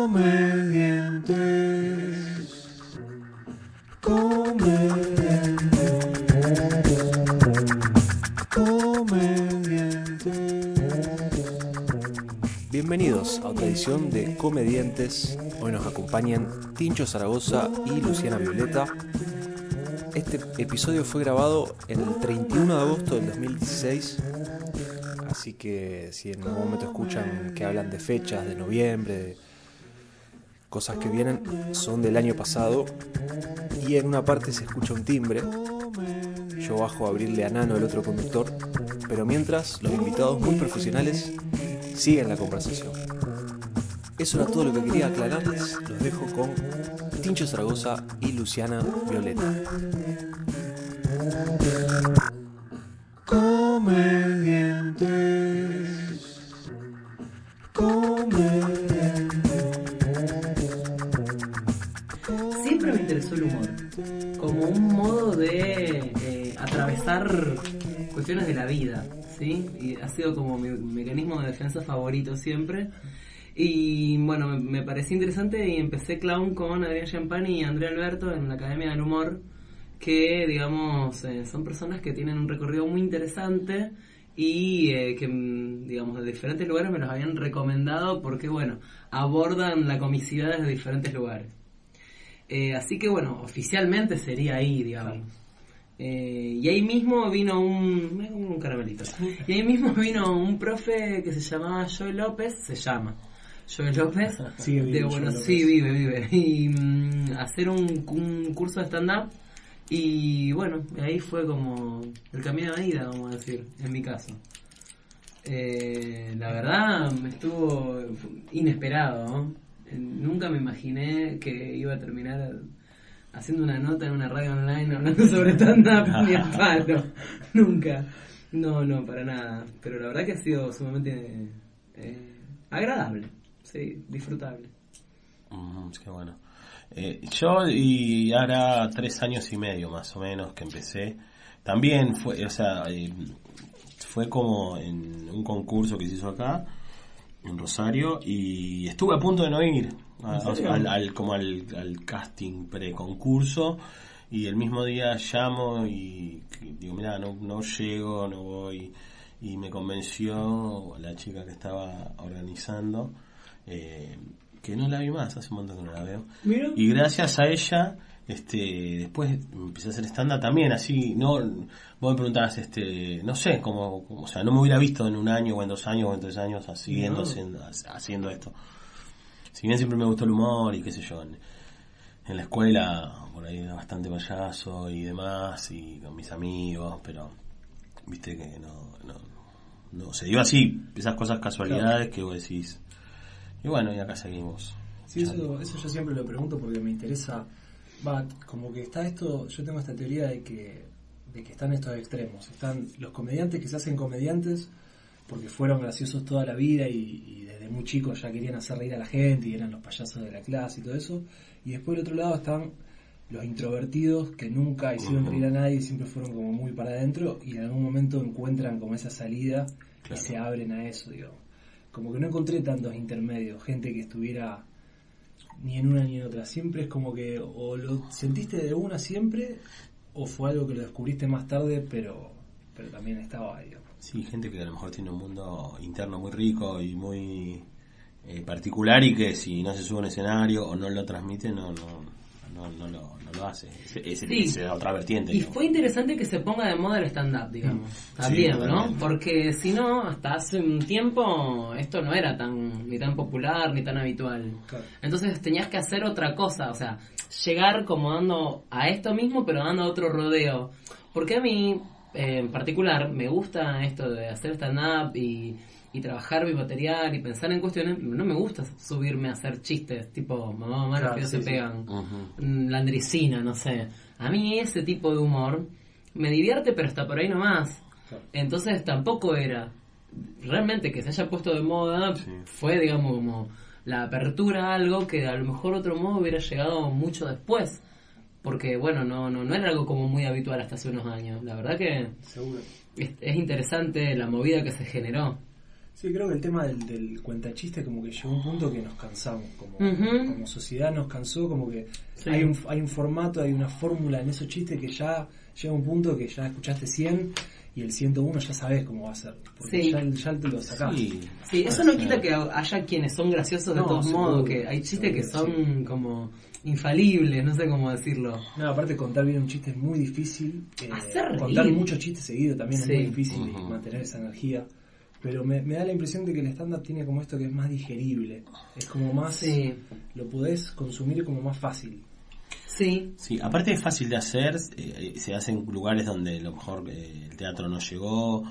Bienvenidos a otra edición de Comediantes. Hoy nos acompañan Tincho Zaragoza y Luciana Violeta. Este episodio fue grabado el 31 de agosto del 2016, así que si en algún momento escuchan que hablan de fechas, de noviembre, de cosas que vienen, son del año pasado. Y en una parte se escucha un timbre. Yo bajo a abrirle a Nano, el otro conductor, pero mientras los invitados muy profesionales siguen la conversación. Eso era todo lo que quería aclararles. Los dejo con Tincho Zaragoza y Luciana Violeta. Siempre me interesó el humor como un modo de atravesar cuestiones de la vida, ¿sí? Y ha sido como mi mecanismo de defensa favorito siempre. Y bueno, me pareció interesante y empecé Clown con Adrián Champani y Andrea Alberto en la Academia del Humor, que digamos son personas que tienen un recorrido muy interesante y que digamos de diferentes lugares me los habían recomendado porque bueno, abordan la comicidad desde diferentes lugares. Así que bueno, oficialmente sería ahí, digamos. Y ahí mismo vino un caramelito. Y ahí mismo vino un profe que se llamaba Joel López, Joel López, Sigue vivo, de bueno, Joel López. sí, vive. Y hacer un curso de stand-up. Y bueno, ahí fue como el camino de ida, vamos a decir, en mi caso. La verdad, me estuvo inesperado, ¿no? Nunca me imaginé que iba a terminar haciendo una nota en una radio online hablando sobre stand-up ni a palo. Nunca. No, para nada. Pero la verdad que ha sido sumamente agradable. Sí, disfrutable. Qué bueno. Yo, y ahora 3 años y medio más o menos que empecé, también fue como en un concurso que se hizo acá en Rosario y estuve a punto de no ir al casting pre-concurso, y el mismo día llamo y digo, mira, no llego, no voy, y me convenció la chica que estaba organizando, que no la vi más, hace un montón que no la veo. ¿Mira? Y gracias a ella después empecé a hacer stand-up también, así, no, vos me preguntabas, no sé, o sea, no me hubiera visto en un año o en 2 años o en 3 años haciendo esto. Si bien siempre me gustó el humor y qué sé yo, en la escuela por ahí era bastante payaso y demás, y con mis amigos, pero viste que no se dio así, esas cosas casualidades, claro, que vos decís. Y bueno, y acá seguimos. Sí, eso yo siempre lo pregunto porque me interesa. Como que está esto, yo tengo esta teoría de que están estos extremos. Están los comediantes que se hacen comediantes porque fueron graciosos toda la vida y desde muy chicos ya querían hacer reír a la gente y eran los payasos de la clase y todo eso. Y después del otro lado están los introvertidos que nunca hicieron reír a nadie y siempre fueron como muy para adentro y en algún momento encuentran como esa salida, claro, y se abren a eso, digo. Como que no encontré tantos intermedios, gente que estuviera ni en una ni en otra. Siempre es como que o lo sentiste de una siempre o fue algo que lo descubriste más tarde, pero también estaba ahí, digamos. Sí, gente que a lo mejor tiene un mundo interno muy rico y muy particular, y que si no se sube a un escenario o no lo transmite, no lo hace. Es otra vertiente. Y digamos, fue interesante que se ponga de moda el stand-up, digamos, también, sí, ¿no? Porque si no, hasta hace un tiempo esto no era ni tan popular ni tan habitual. Claro. Entonces tenías que hacer otra cosa, o sea, llegar como dando a esto mismo, pero dando otro rodeo. Porque a mí, en particular, me gusta esto de hacer stand-up y trabajar mi material y pensar en cuestiones. No me gusta subirme a hacer chistes tipo mamá, claro, los pies se pegan, landricina, no sé. A mí ese tipo de humor me divierte, pero hasta por ahí nomás. Claro. Entonces tampoco era realmente que se haya puesto de moda, fue digamos como la apertura a algo que a lo mejor otro modo hubiera llegado mucho después, porque bueno, no era algo como muy habitual hasta hace unos años. La verdad que seguro es interesante la movida que se generó. Sí, creo que el tema del cuentachiste como que llegó a un punto que nos cansamos, como sociedad nos cansó, como que hay un formato, hay una fórmula en esos chistes que ya llega a un punto que ya escuchaste 100 y el 101 ya sabes cómo va a ser, porque ya te lo sacás. Sí, eso no quita que haya quienes son graciosos de todos modos, que hay chistes que son como infalibles, no sé cómo decirlo. No, aparte contar bien un chiste es muy difícil, Hacer contar reír. muchos chistes seguidos también es muy difícil y mantener esa energía. Pero me da la impresión de que el stand-up tiene como esto que es más digerible. Es como más... Lo podés consumir como más fácil. Sí. Sí, aparte es fácil de hacer, se hace en lugares donde a lo mejor el teatro no llegó,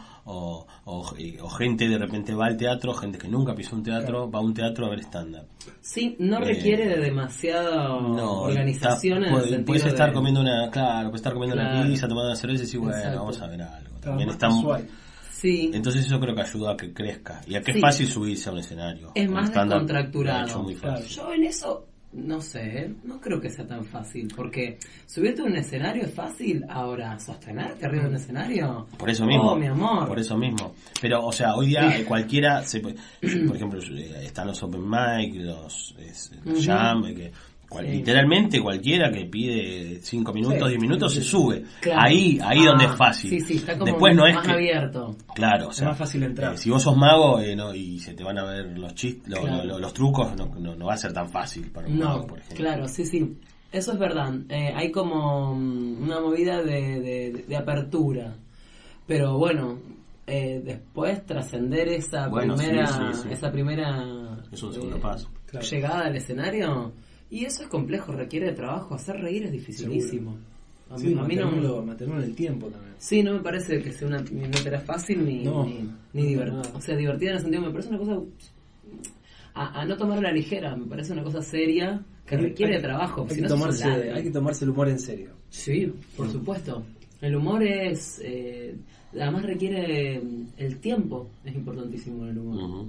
o gente de repente va al teatro, gente que nunca pisó un teatro, va a un teatro a ver stand-up. Sí, no requiere de demasiada organización en el sentido puedes estar de... comiendo una pizza, tomando una cerveza y decir, bueno, vamos a ver algo. También está Sí. Entonces eso creo que ayuda a que crezca y a que es fácil subirse a un escenario. Es más descontracturado. Muy fácil. Yo en eso no sé, no creo que sea tan fácil, porque subirte a un escenario es fácil, ahora sostenerte arriba de un escenario, por eso mismo, mi amor. Por eso mismo. Pero, o sea, hoy día cualquiera, por ejemplo, están los open mic, los jam, literalmente cualquiera que pide 5 minutos, 10 minutos se sube. Claro. Ahí donde es fácil. Sí, está como después no más es que, abierto. Claro, o sea, es más fácil entrar. Si vos sos mago y se te van a ver los chistes, los trucos, no va a ser tan fácil para un mago, por ejemplo. Claro, sí. Eso es verdad. Hay como una movida de apertura. Pero bueno, después trascender esa primera es un segundo paso. Claro. Llegada al escenario. Y eso es complejo, requiere de trabajo. Hacer reír es dificilísimo. A mí mantenerlo en el tiempo también. Sí, no me parece que sea una tarea fácil ni divertida. O sea, divertida en el sentido, me parece una cosa a no tomar a la ligera. Me parece una cosa seria que requiere de trabajo. Hay que tomarse el humor en serio. Sí, por supuesto. El humor es... además requiere el tiempo. Es importantísimo el humor.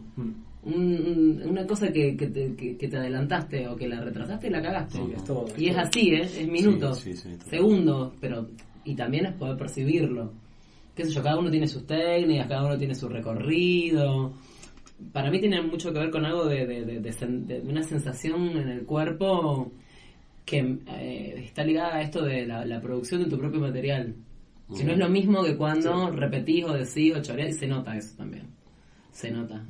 Una cosa que te adelantaste o que la retrasaste y la cagaste. Y es así, es minutos, segundos, pero y también es poder percibirlo. Qué sé yo, cada uno tiene sus técnicas, cada uno tiene su recorrido. Para mí tiene mucho que ver con algo de una sensación en el cuerpo que está ligada a esto de la producción de tu propio material. Que no es lo mismo que cuando repetís o decís o choreás, y se nota eso también. Se nota,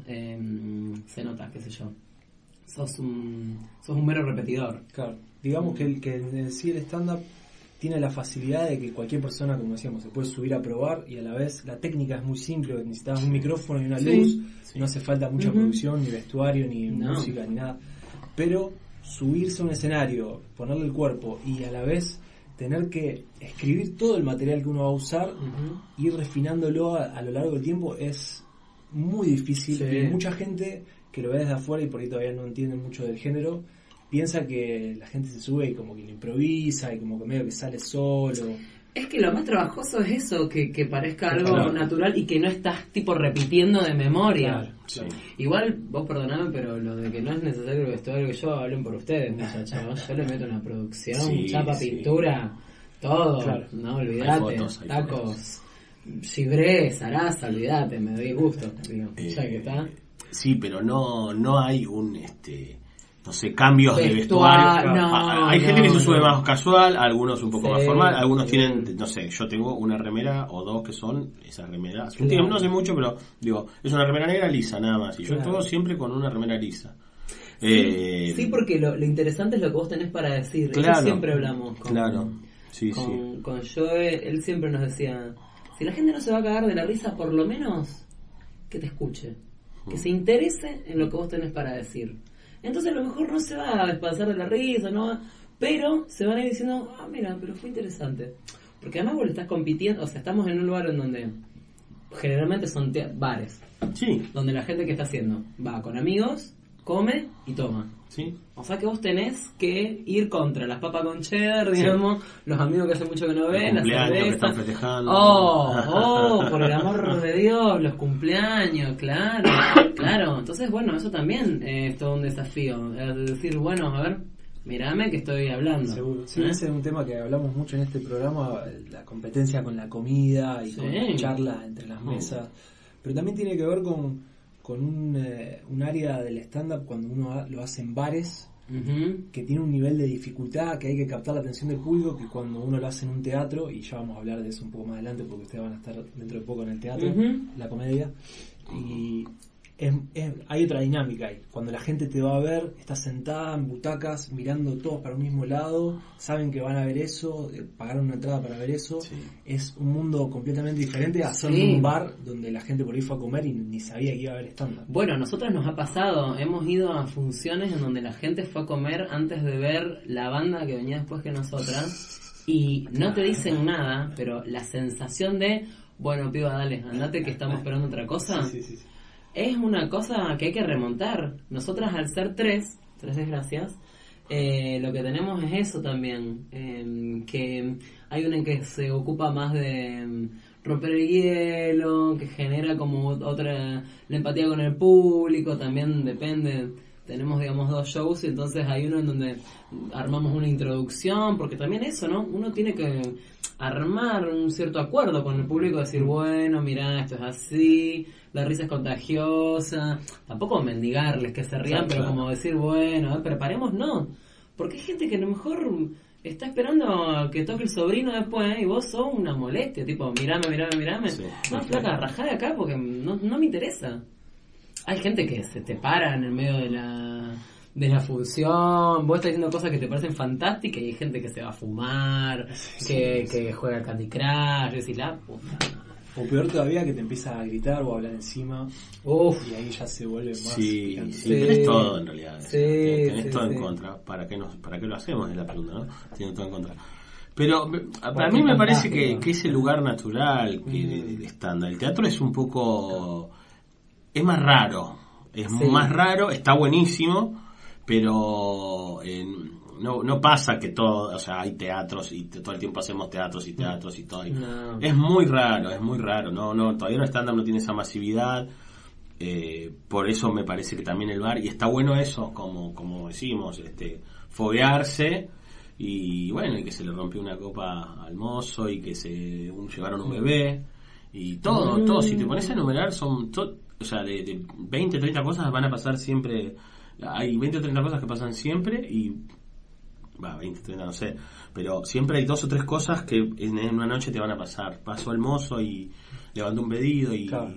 qué sé yo. Sos un mero repetidor. Claro, digamos que el stand-up tiene la facilidad de que cualquier persona, como decíamos, se puede subir a probar, y a la vez la técnica es muy simple, necesitas un micrófono y una luz, no hace falta mucha producción, ni vestuario, ni música, ni nada. Pero subirse a un escenario, ponerle el cuerpo y a la vez tener que escribir todo el material que uno va a usar, ir refinándolo a lo largo del tiempo, es muy difícil. Y mucha gente que lo ve desde afuera y por ahí todavía no entiende mucho del género, piensa que la gente se sube y como que lo improvisa y como que medio que sale solo. Es que lo más trabajoso es eso, que parezca algo natural y que no estás tipo repitiendo de memoria. Claro. Igual, vos perdoname, pero lo de que no es necesario que todo lo que yo hablen por ustedes, muchachos, ¿no? Yo le meto una producción, chapa, pintura, todo, no olvidate, tacos, gibré, zaraza, olvidate, me doy gusto, digo, ya que está. Sí, pero no hay un no sé, cambios de vestuario. Hay gente que se sube más casual, algunos un poco más formal, algunos tienen, no sé, yo tengo una remera o dos que son esas remeras. No sé mucho, pero digo, es una remera negra lisa nada más, y yo todo siempre con una remera lisa. Sí, porque lo interesante es lo que vos tenés para decir. Eso siempre hablamos con Joe, él siempre nos decía, si la gente no se va a cagar de la risa, por lo menos que te escuche, que se interese en lo que vos tenés para decir. Entonces a lo mejor no se va a despasar de la risa, ¿no? Pero se van a ir diciendo, mira, pero fue interesante. Porque además vos le estás compitiendo, o sea, estamos en un lugar en donde generalmente son bares. Sí. Donde la gente que está haciendo va con amigos, come y toma. Sí. O sea que vos tenés que ir contra las papas con cheddar, digamos, los amigos que hace mucho que no ven, las cervezas. Que están festejando. Por el amor de Dios, los cumpleaños, claro. Entonces, bueno, eso también es todo un desafío. Es decir, bueno, a ver, mírame que estoy hablando. Seguro. Sí, ese es un tema que hablamos mucho en este programa, la competencia con la comida y con la charla entre las mesas. Pero también tiene que ver con con un área del stand-up cuando uno lo hace en bares, que tiene un nivel de dificultad, que hay que captar la atención del público, que cuando uno lo hace en un teatro, y ya vamos a hablar de eso un poco más adelante porque ustedes van a estar dentro de poco en el teatro, la comedia, y hay otra dinámica ahí. Cuando la gente te va a ver, está sentada en butacas, mirando todos para un mismo lado, saben que van a ver eso, pagaron una entrada para ver eso. Sí. Es un mundo completamente diferente a hacerlo en un bar donde la gente por ahí fue a comer y ni sabía que iba a haber stand-up. Bueno, a nosotros nos ha pasado, hemos ido a funciones en donde la gente fue a comer antes de ver la banda que venía después que nosotras, y no te dicen nada, pero la sensación de, bueno, piba, dale, andate que estamos esperando otra cosa. Sí. Es una cosa que hay que remontar. Nosotras, al ser tres desgracias, lo que tenemos es eso también, que hay una en que se ocupa más de romper el hielo, que genera como otra, la empatía con el público, también depende. Tenemos, digamos, 2 shows, y entonces hay uno en donde armamos una introducción, porque también eso, ¿no? Uno tiene que armar un cierto acuerdo con el público, decir, bueno, mirá, esto es así, la risa es contagiosa, tampoco mendigarles que se rían, pero como decir, bueno, preparemos, no, porque hay gente que a lo mejor está esperando a que toque el sobrino después, y vos sos una molestia, tipo, mirame, sí, no, flaca, rajá de acá porque no me interesa. Hay gente que se te para en el medio de la función, vos estás diciendo cosas que te parecen fantásticas, y hay gente que se va a fumar, que juega al Candy Crush, y decís, la puta. O peor todavía, que te empieza a gritar o a hablar encima. Y ahí ya se vuelve más picante. Sí, tenés todo en realidad. Tenés todo en contra. ¿Para qué lo hacemos? Es la pregunta, ¿no? Tienen todo en contra. Pero para mí me parece que es el lugar natural que estándar. El teatro es un poco... es más raro. Más raro, está buenísimo, pero... No pasa que todo, o sea, hay teatros y todo el tiempo hacemos teatros y todo. No. Es muy raro, no, todavía no stand-up no tiene esa masividad, por eso me parece que también el bar, y está bueno eso, como decimos, foguearse, y bueno, y que se le rompió una copa al mozo, y que llevaron un bebé, y todo, si te pones a enumerar, son, o sea, de 20, 30 cosas van a pasar siempre, hay 20 o 30 cosas que pasan siempre, y 20, 30, no sé, pero siempre hay 2 o 3 cosas que en una noche te van a pasar. Pasó el mozo y levantó un pedido y claro.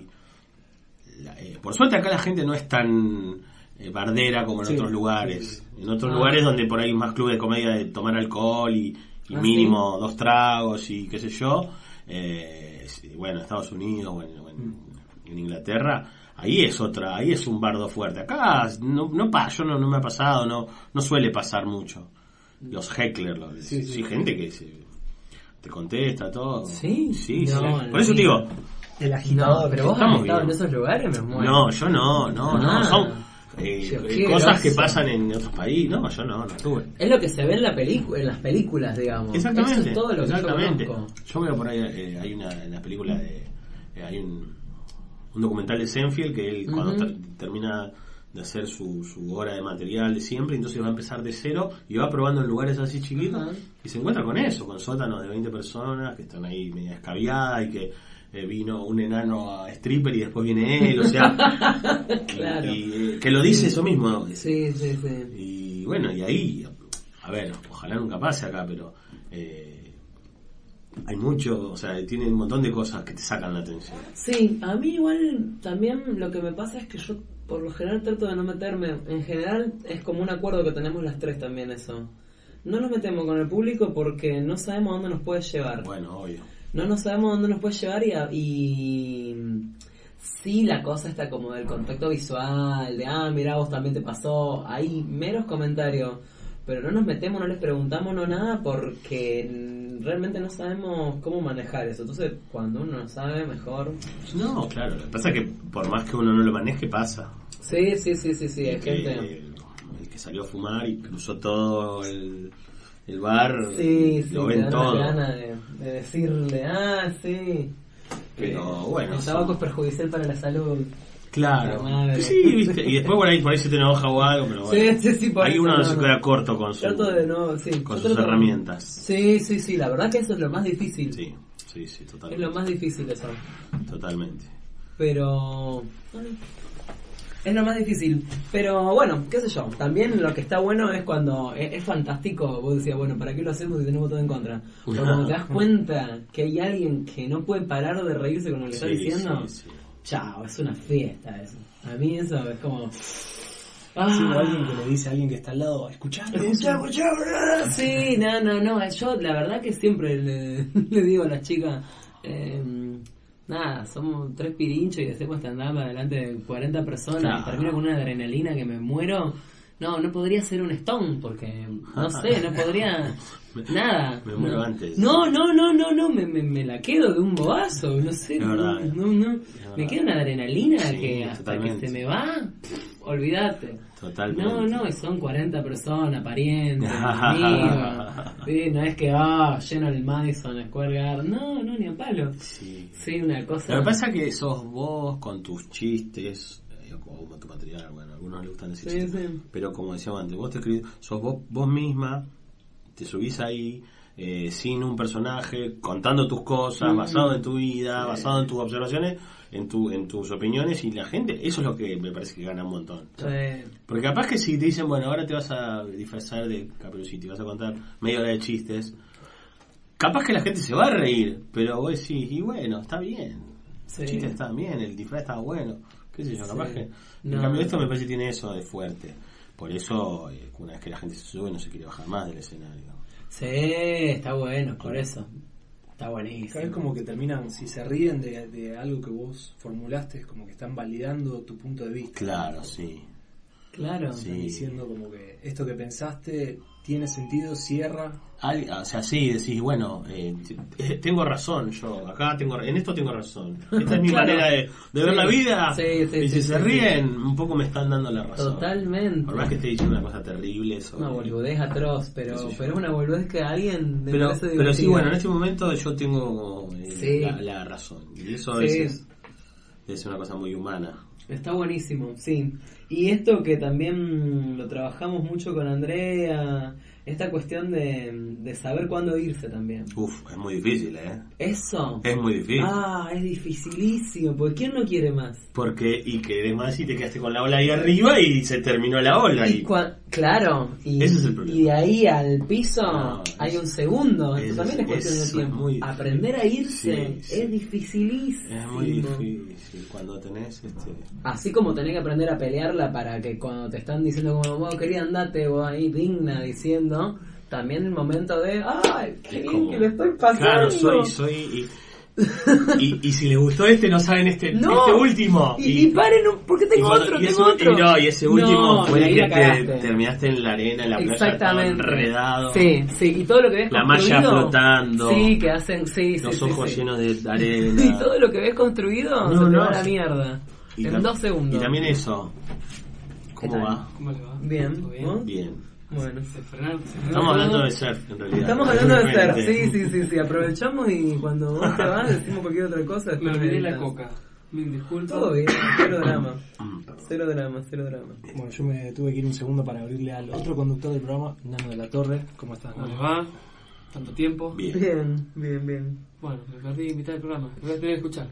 Por suerte acá la gente no es tan bardera como en otros lugares. En otros lugares donde por ahí más club de comedia de tomar alcohol y mínimo 2 tragos y qué sé yo, bueno, Estados Unidos o en Inglaterra, ahí es un bardo fuerte. Acá no me ha pasado, no suele pasar mucho. Los hecklers, gente que te contesta todo. Sí. Por eso digo, el agitador. No, pero vos has estado en esos lugares, me muero. No, yo no. Son cosas que pasan en otros países. No, yo no estuve. Es lo que se ve en las películas, digamos. Exactamente. Eso es todo lo que yo conozco. Yo veo por ahí, hay en la película hay un documental de Seinfeld que él cuando termina de hacer su hora de material de siempre, entonces va a empezar de cero y va probando en lugares así chiquitos y se encuentra con eso, con sótanos de 20 personas que están ahí media escabiadas y que vino un enano a stripper y después viene él, o sea, claro. y que lo dice eso mismo. Sí. Y bueno, y ahí, a ver, ojalá nunca pase acá, pero hay mucho, o sea, tiene un montón de cosas que te sacan la atención. Sí, a mí igual también lo que me pasa es que yo por lo general trato de no meterme. En general es como un acuerdo que tenemos las 3 también eso. No nos metemos con el público porque no sabemos dónde nos puede llevar. Bueno, obvio. No sabemos dónde nos puede llevar y sí, la cosa está como del contacto visual, de mirá, vos también te pasó. Hay meros comentarios, pero no nos metemos, no les preguntamos, no nada, porque realmente no sabemos cómo manejar eso. Entonces, cuando uno no sabe, mejor. No, claro, lo que pasa es que por más que uno no lo maneje, pasa. Sí, hay gente. El que salió a fumar y cruzó todo el bar, lo ven te dan todo. La gana de decirle, sí. Pero bueno. El tabaco es perjudicial para la salud. Claro, sí, viste, y después por ahí se te enoja o algo, pero bueno. Sí, por ahí eso, uno se queda corto con sus herramientas. Sí, la verdad que eso es lo más difícil. Sí, totalmente. Es lo más difícil eso. Totalmente. Pero Es lo más difícil. Pero bueno, qué sé yo. También lo que está bueno es cuando es fantástico. Vos decías, bueno, ¿para qué lo hacemos si tenemos todo en contra? Pero cuando te das cuenta que hay alguien que no puede parar de reírse con lo que está diciendo, chao, es una fiesta eso. A mí eso es como... Sí, o alguien que le dice a alguien que está al lado, escuchá. Sí, no. Yo la verdad que siempre le digo a las chicas... nada, somos 3 pirinchos y hacemos stand-up delante de 40 personas. Claro. Y termino con una adrenalina que me muero. No podría ser un Stone porque, no sé, no podría... Nada. Me muero antes. No, me la quedo de un bobazo, no sé. No. Me queda una adrenalina que hasta que se me va, olvídate. Totalmente. No, y son 40 personas, parientes, amigos. Sí, no es que, lleno el Madison Square Garden. No, ni a palo. Sí, una cosa... Lo que pasa es que sos vos con tus chistes, o tu material, bueno, a algunos les gustan decir chistes, pero como decíamos antes, vos te escribís, sos vos misma, te subís ahí, sin un personaje, contando tus cosas, basado en tu vida, basado en tus observaciones, en tus opiniones, y la gente, eso es lo que me parece que gana un montón. Porque capaz que si te dicen, bueno, ahora te vas a disfrazar de Caperucita y vas a contar media hora de chistes, capaz que la gente se va a reír, pero vos decís, y bueno, está bien, los chistes están bien, el disfraz está bueno, qué sé yo, capaz que... En cambio esto me parece que tiene eso de fuerte. Por eso, una vez que la gente se sube, no se quiere bajar más del escenario. Sí, está bueno, por eso. Está buenísimo. Cada vez como que terminan, si se ríen de algo que vos formulaste, es como que están validando tu punto de vista. Claro, sí. Claro. Están diciendo como que esto que pensaste tiene sentido, cierra. O sea, sí, decís, bueno, tengo razón yo, acá en esto tengo razón. Esta es mi manera de ver la vida. Y si se ríen, un poco me están dando la razón. Totalmente. Por más que esté diciendo una cosa terrible sobre... Una boludez atroz, pero es una boludez que a alguien le parece divertida. Pero sí, bueno, en este momento yo tengo la razón. Y eso a veces es una cosa muy humana. Está buenísimo, sí. Y esto que también lo trabajamos mucho con Andrea, esta cuestión de saber cuándo irse también. Es muy difícil, ¿Eso? Es muy difícil. Es dificilísimo, porque ¿quién no quiere más? Y querés más y te quedaste con la ola ahí arriba y se terminó la ola. Claro, ese es el problema. Y de ahí al piso hay un segundo, eso también es cuestión de tiempo. Aprender a irse es dificilísimo. Es muy difícil cuando tenés Así como tenés que aprender a pelearla para que cuando te están diciendo como vos quería andate, vos ahí digna diciendo, también el momento de ¡ay, qué bien que le estoy pasando! Claro, soy y si les gustó no saben este último. Y paren, porque tengo otro. Y ese último fue que te terminaste en la arena, en la playa, todo enredado. Sí, y todo lo que ves la malla flotando. Sí, que hacen, los ojos llenos de arena. Y todo lo que ves construido se te va a la mierda. En 2 segundos. Y también eso. ¿Cómo va? ¿Cómo le va? Bien. Bien. Bueno, estamos hablando de surf en realidad. Estamos hablando de surf, sí. Aprovechamos y cuando vos te vas decimos cualquier otra cosa. Me olvidé la coca. Mil disculpas. Todo bien, cero drama. Bueno, yo me tuve que ir un segundo para abrirle al otro conductor del programa, Nano de la Torre. ¿Cómo estás, ¿Cómo les va? ¿Tanto tiempo? Bien. Bueno, me perdí mitad del programa. Me voy a tener que escuchar.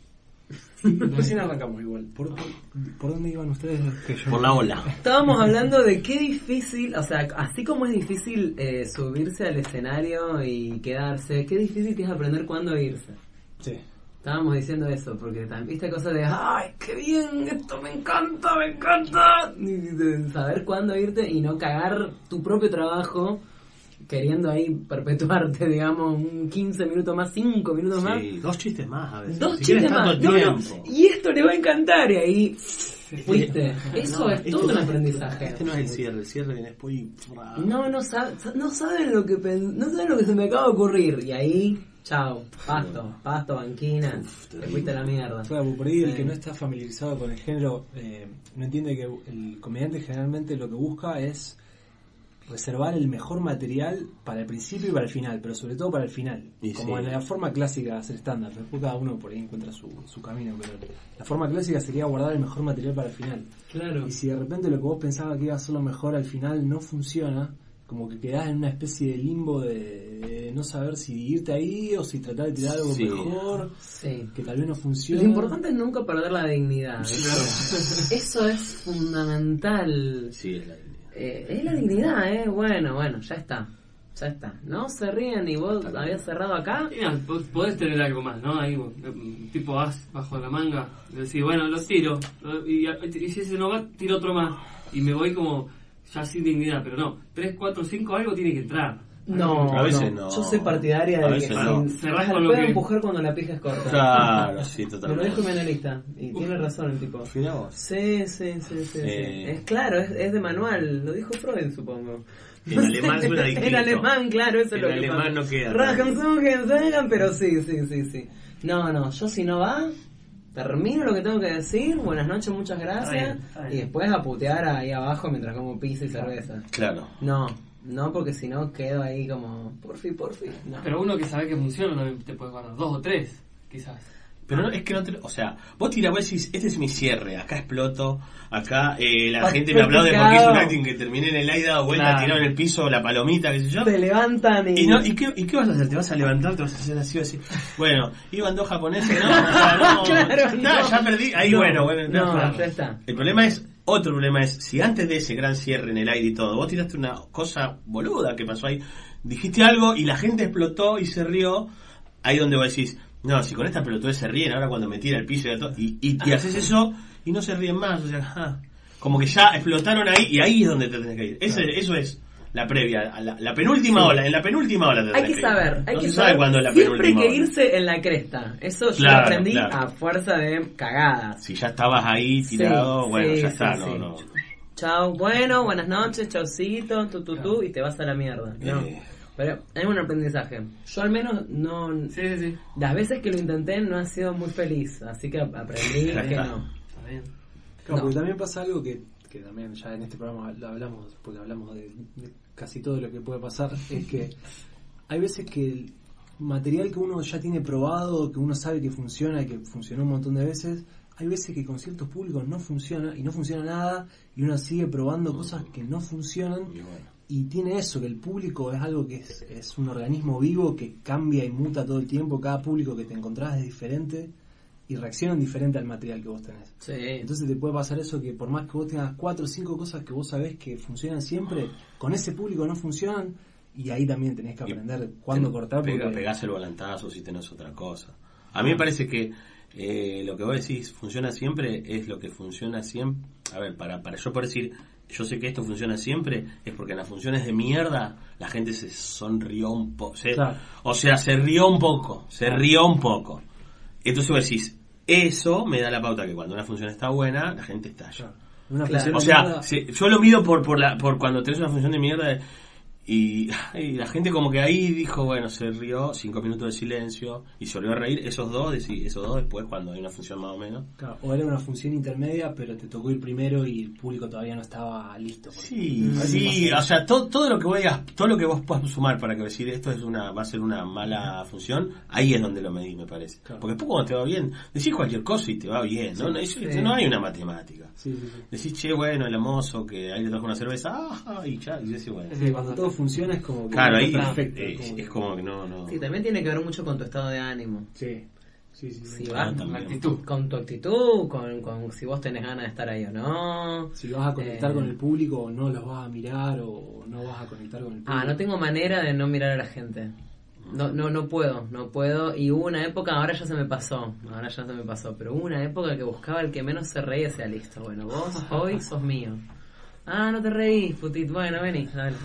Recién arrancamos igual. ¿Por dónde iban ustedes? Por la ola. Estábamos hablando de qué difícil, o sea, así como es difícil subirse al escenario y quedarse, qué difícil que es aprender cuándo irse. Sí. Estábamos diciendo eso, porque también esta cosa de ¡ay, qué bien! Esto me encanta. Y de saber cuándo irte y no cagar tu propio trabajo queriendo ahí perpetuarte, digamos, 15 minutos más, 5 minutos más. Sí, 2 chistes más a veces. 2 chistes más. No, y esto le va a encantar, y ahí fuiste. Eso es todo un aprendizaje. Este no es el cierre viene después y... No saben lo que se me acaba de ocurrir, y ahí... Chao, pasto, banquina, te fuiste a la mierda. Claro, por ahí el que no está familiarizado con el género no entiende que el comediante generalmente lo que busca es reservar el mejor material para el principio y para el final, pero sobre todo para el final. Como en la forma clásica de hacer stand-up, después cada uno por ahí encuentra su camino, pero la forma clásica sería guardar el mejor material para el final. Claro. Y si de repente lo que vos pensabas que iba a ser lo mejor al final no funciona, como que quedás en una especie de limbo de de no saber si irte ahí o si tratar de tirar algo mejor, que tal vez no funcione. Lo importante es nunca perder la dignidad. Eso es fundamental. Sí, es la dignidad. Es la dignidad, bueno, ya está. No se ríen y vos habías cerrado acá. Mira, podés tener algo más, ¿no? Ahí, tipo as bajo la manga. Decir, bueno, lo tiro. Y si ese no va, tiro otro más. Y me voy como ya sin dignidad. Pero no, 3, 4, 5, algo tiene que entrar. No, a veces no. Yo soy partidaria de que cerrás al con lo pedo que... empujar cuando la pija es corta. Claro, sí, Me lo totalmente. dijo mi analista y tiene razón el tipo. Mirá vos. Sí. Es claro, es de manual. Lo dijo Freud, supongo. En alemán suena distinto. En alemán, claro, eso es lo que alemán pasa. no queda. Rajan, pero sí. No, yo si no va, termino lo que tengo que decir. Buenas noches, muchas gracias. Está bien. Y después a putear ahí abajo mientras como pizza y cerveza. Claro. No, porque si no quedo ahí como, porfi. No. Pero uno que sabe que funciona también te puede guardar 2 o 3, quizás. Pero no, es que no te... O sea, vos tirás, vos decís, este es mi cierre, acá exploto, acá la gente me habló de porque hice un acting que terminé en el aire, dado vuelta, tirado en el piso, la palomita, qué sé yo. Te levantan y... ¿Y qué vas a hacer? ¿Te vas a levantar? ¿Te vas a hacer así o así? Bueno, iban 2 japoneses, ¿no? O sea, no, Claro, no. ya perdí. Ahí, bueno, No, ya está. El problema es, otro problema es, si antes de ese gran cierre en el aire y todo, vos tiraste una cosa boluda que pasó ahí, dijiste algo y la gente explotó y se rió, ahí donde vos decís, no, si con esta pelotudez se ríen, ahora cuando me tira el piso y haces eso y no se ríen más, o sea, como que ya explotaron ahí y ahí es donde te tenés que ir. Eso es la previa, la penúltima ola, en la penúltima ola te tenés Hay que saber, no se sabe cuándo es la siempre hay penúltima que ola. irse en la cresta. Eso yo lo Claro, aprendí claro. a fuerza de cagadas. Si ya estabas ahí tirado, bueno, ya está, sí. no. Chau, bueno, buenas noches, chaucito, tú, y te vas a la mierda. No. Pero es un aprendizaje. Yo al menos no... Sí. Las veces que lo intenté no ha sido muy feliz, así que aprendí que no. Está bien. Claro, porque también pasa algo que también ya en este programa lo hablamos, porque hablamos de casi todo lo que puede pasar, es que hay veces que el material que uno ya tiene probado, que uno sabe que funciona, que funcionó un montón de veces, hay veces que con ciertos públicos no funciona y no funciona nada y uno sigue probando cosas que no funcionan. Y bueno. Y tiene eso, que el público es algo que es un organismo vivo que cambia y muta todo el tiempo. Cada público que te encontrás es diferente y reaccionan diferente al material que vos tenés. Sí. Entonces te puede pasar eso, que por más que vos tengas 4 o 5 cosas que vos sabés que funcionan siempre, con ese público no funcionan, y ahí también tenés que aprender cuándo cortar. Pegás el volantazo si tenés otra cosa. A mí me parece que lo que vos decís funciona siempre es lo que funciona siempre. A ver, para yo por decir... Yo sé que esto funciona siempre, es porque en las funciones de mierda la gente se sonrió un poco. Claro. O sea, se rió un poco. Entonces vos decís, eso me da la pauta que cuando una función está buena, la gente estalla. Una Claro. O sea, yo lo mido por cuando tenés una función de mierda y la gente como que ahí dijo, bueno, se rió, 5 minutos de silencio y se volvió a reír. Esos dos después cuando hay una función más o menos. Claro, o era una función intermedia, pero te tocó ir primero y el público todavía no estaba listo. Sí, o sea, todo lo que vos digas, todo lo que vos puedas sumar para que decir esto va a ser una mala función, ahí es donde lo medís, me parece. Claro. Porque después cuando te va bien, decís cualquier cosa y te va bien, ¿no? No hay una matemática. Sí. Decís, che, bueno, el mozo que ahí le trajo una cerveza, y ya, y decís, bueno. Sí, cuando todo funciona es como que Claro, ahí perfecto. es como que no. Sí, también tiene que ver mucho con tu estado de ánimo. Sí. Si Ah, vas también. con tu actitud, con si vos tenés ganas de estar ahí o no. Si vas a conectar con el público o no los vas a mirar o no vas a conectar con el público. No tengo manera de no mirar a la gente. No puedo. Y hubo una época, ahora ya se me pasó, pero hubo una época que buscaba el que menos se reía y decía, listo, bueno, vos hoy sos mío. No te reís, putito, bueno, vení.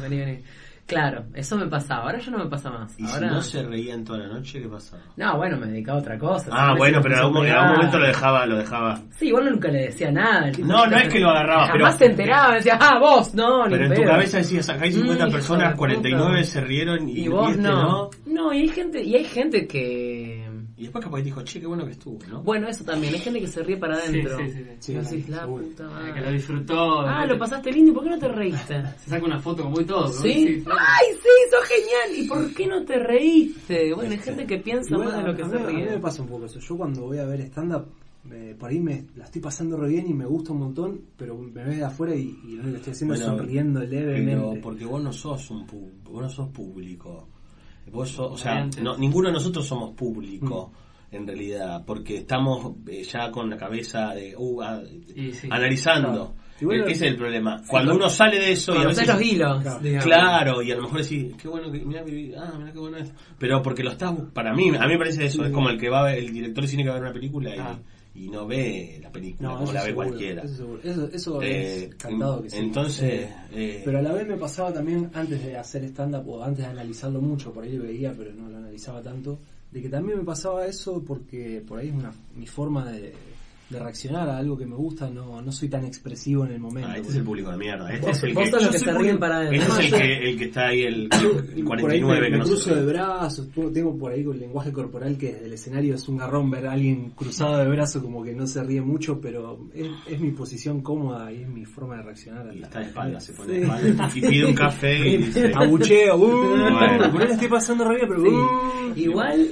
Claro, eso me pasaba, ahora ya no me pasa más. ¿Y ahora... si no se reían toda la noche, qué pasaba? No, bueno, me dedicaba a otra cosa. Bueno, pero en algún momento lo dejaba. Sí, igual nunca le decía nada. No es que lo agarraba, pero... Jamás se enteraba, decía, vos, no, ni Pero en tu pedo. cabeza decías, acá hay 50 Hijo personas, de 49 puta. se rieron y Y vos este no. No, y hay gente que... Y después capaz dijo, che, qué bueno que estuvo, ¿no? Bueno, eso también, hay gente que se ríe para adentro. Sí. Y decís, Sí, la seguro. puta Que madre. lo disfrutó. Lo pasaste lindo, ¿y por qué no te reíste? Se saca una foto como y todo, ¿no? ¿Sí? claro. ¡Ay, sí, sos genial! ¿Y por qué no te reíste? Bueno, hay gente que piensa Igual, más de lo que a se mí me ríe. pasa un poco eso. Yo cuando voy a ver stand-up, por ahí la estoy pasando re bien y me gusta un montón, pero me ves de afuera y lo único que estoy haciendo es sonriendo levemente. Pero porque vos no sos público. o sea, ninguno de nosotros somos público en realidad, porque estamos ya con la cabeza de analizando. Claro. Bueno, ese es el problema. Cuando uno sale de eso y a veces los hilos, claro, y a lo mejor decís, qué bueno que mirá qué bueno es. Pero porque lo estás, a mí me parece eso, es como el que va a ver, el director de cine que va a ver una película y no ve la película como la ve cualquiera. Eso es cantado que sí. Entonces, pero a la vez me pasaba también antes de hacer stand-up o antes de analizarlo mucho, por ahí lo veía pero no lo analizaba tanto, de que también me pasaba eso porque por ahí es mi forma de reaccionar a algo que me gusta, no soy tan expresivo en el momento. Este es el público de mierda. Este es el vos sos los que se ríen para adentro. Este es el que está ahí, el 49 por ahí que me no cruzo se de brazos, tengo por ahí con el lenguaje corporal que desde el escenario es un garrón ver a alguien cruzado de brazos como que no se ríe mucho, pero es mi posición cómoda y es mi forma de reaccionar. Y está de espalda, se pone de espalda y pide un café y dice abucheo, bueno. por él estoy pasando re bien, pero igual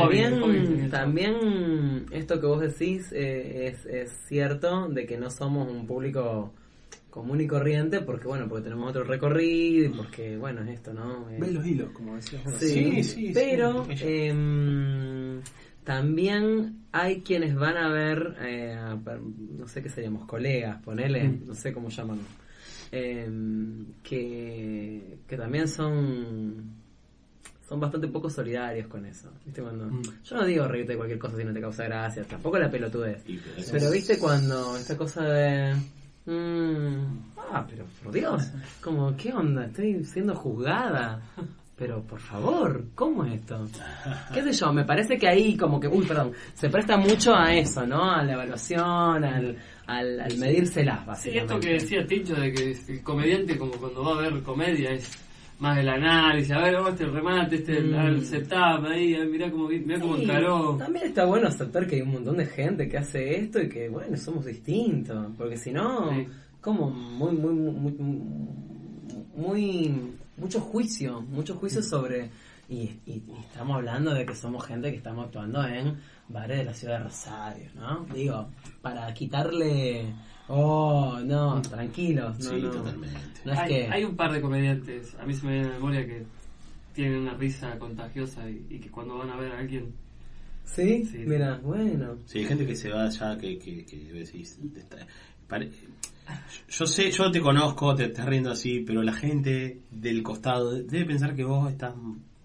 también esto que vos decís es cierto de que no somos un público común y corriente porque tenemos otro recorrido y porque es esto, ¿no? Ves los hilos, como decías. Sí, pero también hay quienes van a ver no sé qué seríamos, colegas, ponele, no sé cómo llaman, que también son bastante poco solidarios con eso, ¿viste? Cuando yo no digo reírte de cualquier cosa si no te causa gracia, tampoco la pelotudez, pero viste cuando esta cosa de pero por Dios, como qué onda, estoy siendo juzgada, pero por favor, ¿cómo es esto? Qué sé yo, me parece que ahí como que se presta mucho a eso, ¿no? A la evaluación, al medírselas, básicamente. Sí, esto que decía Tincho de que el comediante, como cuando va a ver comedia, es más del análisis, a ver, el remate, el setup, ahí, mirá cómo encaró. También está bueno aceptar que hay un montón de gente que hace esto y que, somos distintos, porque si no, como mucho juicio sobre... Y estamos hablando de que somos gente que estamos actuando en bares de la ciudad de Rosario, ¿no? Digo, para quitarle... no, tranquilos. Sí, totalmente. No es que... Hay un par de comediantes, a mí se me viene a la memoria, que tienen una risa contagiosa y que cuando van a ver a alguien... ¿Sí? Mira, bueno. Sí, hay gente que se va allá que decís... Yo te conozco, te estás riendo así, pero la gente del costado debe pensar que vos estás...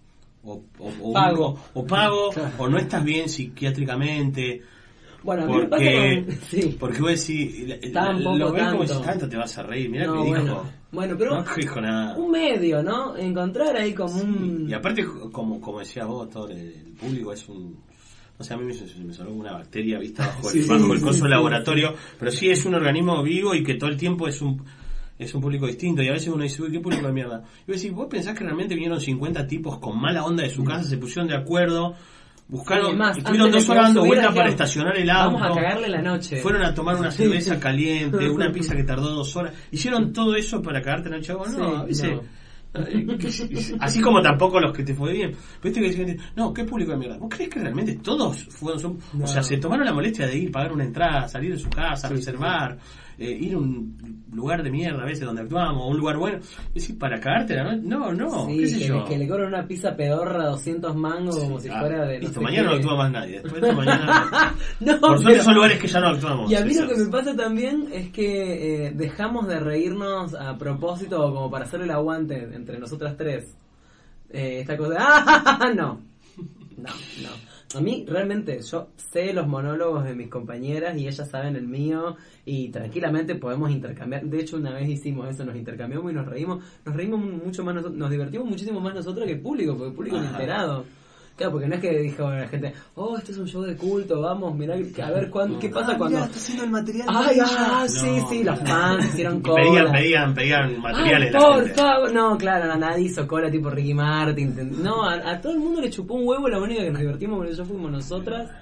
pago o no estás bien psiquiátricamente. Bueno, porque vos decís lo ves como si tanto te vas a reír, mirá que dijo. Bueno, pero no dijo nada. Un medio, ¿no? Encontrar ahí como un... Y aparte, como decías vos, todo el público es un... O sea, a mí me sonó una bacteria vista bajo el coso del laboratorio, pero sí es un organismo vivo y que todo el tiempo es un público distinto, y a veces uno dice, uy, qué público de mierda. Y vos decís, ¿vos pensás que realmente vinieron 50 tipos con mala onda de su casa, se pusieron de acuerdo, buscaron, estuvieron 2 horas dando vueltas para estacionar el auto, vamos a cagarle la noche, fueron a tomar una cerveza caliente, una pizza que tardó 2 horas, hicieron todo eso para cagarte en el chavo? No, a veces... Así como tampoco los que te fue bien. Pero que dicen, no, qué público de mierda. ¿Vos crees que realmente todos o sea, se tomaron la molestia de ir, pagar una entrada, salir de su casa, reservar, ir a un lugar de mierda a veces donde actuamos, un lugar bueno? Es decir, para cagarte la noche. No, qué sé yo. Que le cobran una pizza pedorra 200 mangos como si fuera de... Listo, mañana no actúa más nadie. Después de mañana... por suerte son lugares que ya no actuamos. Y a mí lo que me pasa también es que dejamos de reírnos a propósito como para hacer el aguante entre nosotras tres. Esta cosa... No. A mí realmente yo sé los monólogos de mis compañeras y ellas saben el mío y tranquilamente podemos intercambiar. De hecho, una vez hicimos eso, nos intercambiamos y nos reímos mucho más, nos divertimos muchísimo más nosotros que el público, porque el público es enterado. Claro, porque no es que dijo la gente, este es un show de culto, vamos, mirá, a ver qué pasa cuando... Mirá, está haciendo el material. Sí, los fans hicieron cola. Pedían materiales. Por favor, no, claro, nadie hizo cola tipo Ricky Martin. No, a todo el mundo le chupó un huevo, la única que nos divertimos con eso fuimos nosotras.